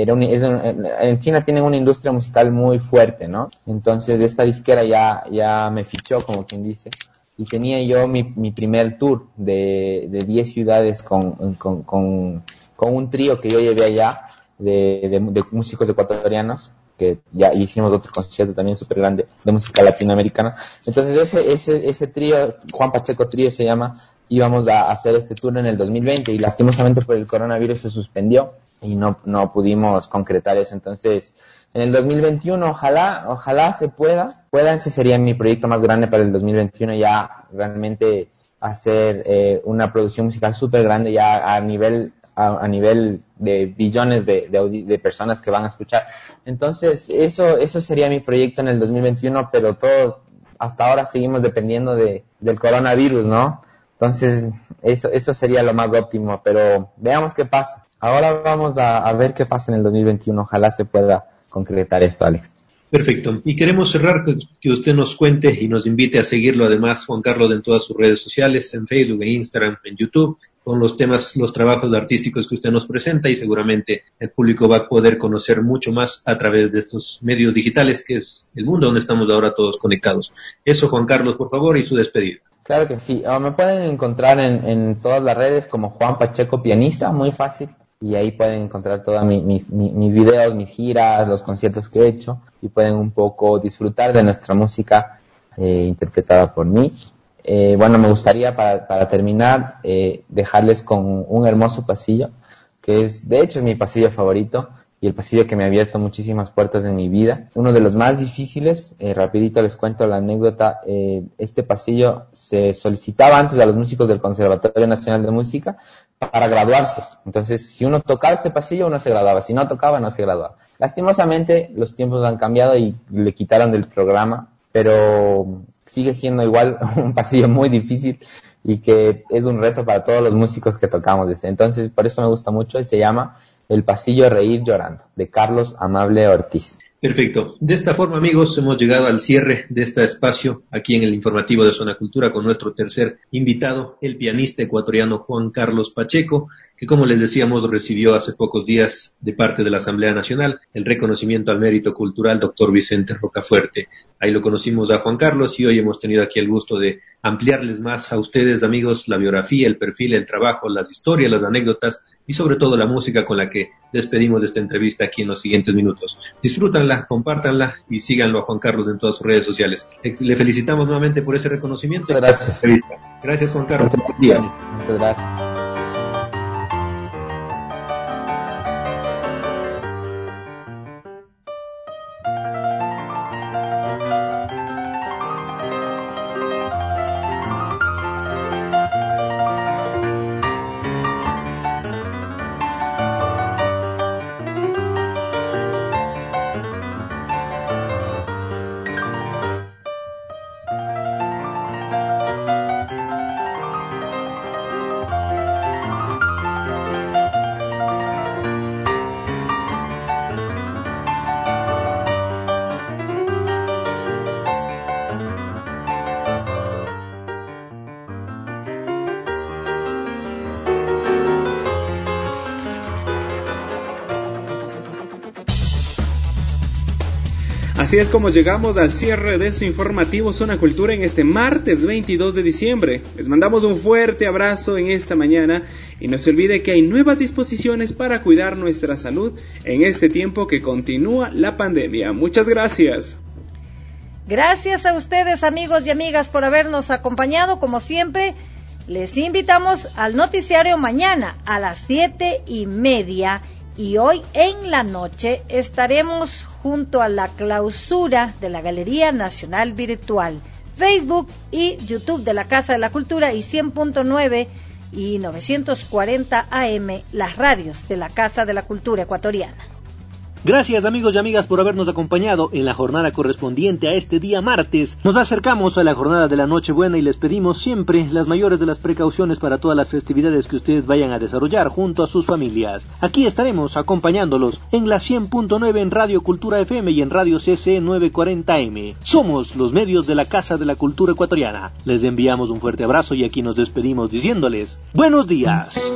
en China tienen una industria musical muy fuerte, ¿no? Entonces esta disquera ya me fichó, como quien dice. Y tenía yo mi primer tour de 10 ciudades con un trío que yo llevé allá de músicos ecuatorianos, que ya hicimos otro concierto también súper grande de música latinoamericana. Entonces ese trío, Juan Pacheco Trío se llama, íbamos a hacer este tour en el 2020 y lastimosamente por el coronavirus se suspendió y no pudimos concretar eso. Entonces, en el 2021, ojalá se pueda. Ese sería mi proyecto más grande para el 2021, ya realmente hacer una producción musical súper grande ya a nivel de billones de personas que van a escuchar. Entonces, eso sería mi proyecto en el 2021, pero todo, hasta ahora seguimos dependiendo del coronavirus, ¿no? Entonces, eso sería lo más óptimo, pero veamos qué pasa. Ahora vamos a ver qué pasa en el 2021. Ojalá se pueda concretar esto, Alex. Perfecto. Y queremos cerrar que usted nos cuente y nos invite a seguirlo, además, Juan Carlos, en todas sus redes sociales, en Facebook, en Instagram, en YouTube, con los temas, los trabajos artísticos que usted nos presenta, y seguramente el público va a poder conocer mucho más a través de estos medios digitales, que es el mundo donde estamos ahora todos conectados. Eso, Juan Carlos, por favor, y su despedida. Claro que sí. Me pueden encontrar en todas las redes como Juan Pacheco Pianista, muy fácil. Y ahí pueden encontrar todos mis videos, mis giras, los conciertos que he hecho, y pueden un poco disfrutar de nuestra música interpretada por mí. Bueno, me gustaría para terminar dejarles con un hermoso pasillo, que de hecho es mi pasillo favorito y el pasillo que me ha abierto muchísimas puertas en mi vida. Uno de los más difíciles, rapidito les cuento la anécdota. Este pasillo se solicitaba antes a los músicos del Conservatorio Nacional de Música para graduarse. Entonces, si uno tocaba este pasillo, uno se graduaba. Si no tocaba, no se graduaba. Lastimosamente, los tiempos han cambiado y le quitaron del programa, pero sigue siendo igual un pasillo muy difícil y que es un reto para todos los músicos que tocamos. Entonces, por eso me gusta mucho, y se llama El Pasillo Reír Llorando, de Carlos Amable Ortiz. Perfecto. De esta forma, amigos, hemos llegado al cierre de este espacio aquí en el informativo de Zona Cultura con nuestro tercer invitado, el pianista ecuatoriano Juan Carlos Pacheco, que, como les decíamos, recibió hace pocos días de parte de la Asamblea Nacional el reconocimiento al mérito cultural Dr. Vicente Rocafuerte. Ahí lo conocimos a Juan Carlos y hoy hemos tenido aquí el gusto de ampliarles más a ustedes, amigos, la biografía, el perfil, el trabajo, las historias, las anécdotas y sobre todo la música con la que despedimos de esta entrevista aquí en los siguientes minutos. Disfrútanla, compártanla y síganlo a Juan Carlos en todas sus redes sociales. Le felicitamos nuevamente por ese reconocimiento. Gracias. Gracias, Juan Carlos. Muchas gracias. Así es como llegamos al cierre de su informativo Zona Cultura en este martes 22 de diciembre. Les mandamos un fuerte abrazo en esta mañana y no se olvide que hay nuevas disposiciones para cuidar nuestra salud en este tiempo que continúa la pandemia. Muchas gracias. Gracias a ustedes, amigos y amigas, por habernos acompañado. Como siempre, les invitamos al noticiario mañana a las 7:30 y hoy en la noche estaremos junto a la clausura de la Galería Nacional Virtual, Facebook y YouTube de la Casa de la Cultura y 100.9 y 940 AM, las radios de la Casa de la Cultura Ecuatoriana. Gracias, amigos y amigas, por habernos acompañado en la jornada correspondiente a este día martes. Nos acercamos a la jornada de la Nochebuena y les pedimos siempre las mayores de las precauciones para todas las festividades que ustedes vayan a desarrollar junto a sus familias. Aquí estaremos acompañándolos en la 100.9 en Radio Cultura FM y en Radio CC 940M. Somos los medios de la Casa de la Cultura Ecuatoriana. Les enviamos un fuerte abrazo y aquí nos despedimos diciéndoles ¡buenos días!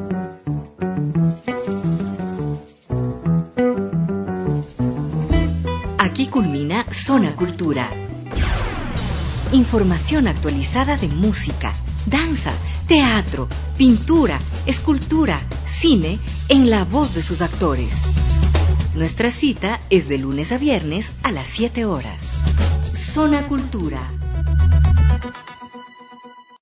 Aquí culmina Zona Cultura. Información actualizada de música, danza, teatro, pintura, escultura, cine, en la voz de sus actores. Nuestra cita es de lunes a viernes a las 7 horas. Zona Cultura.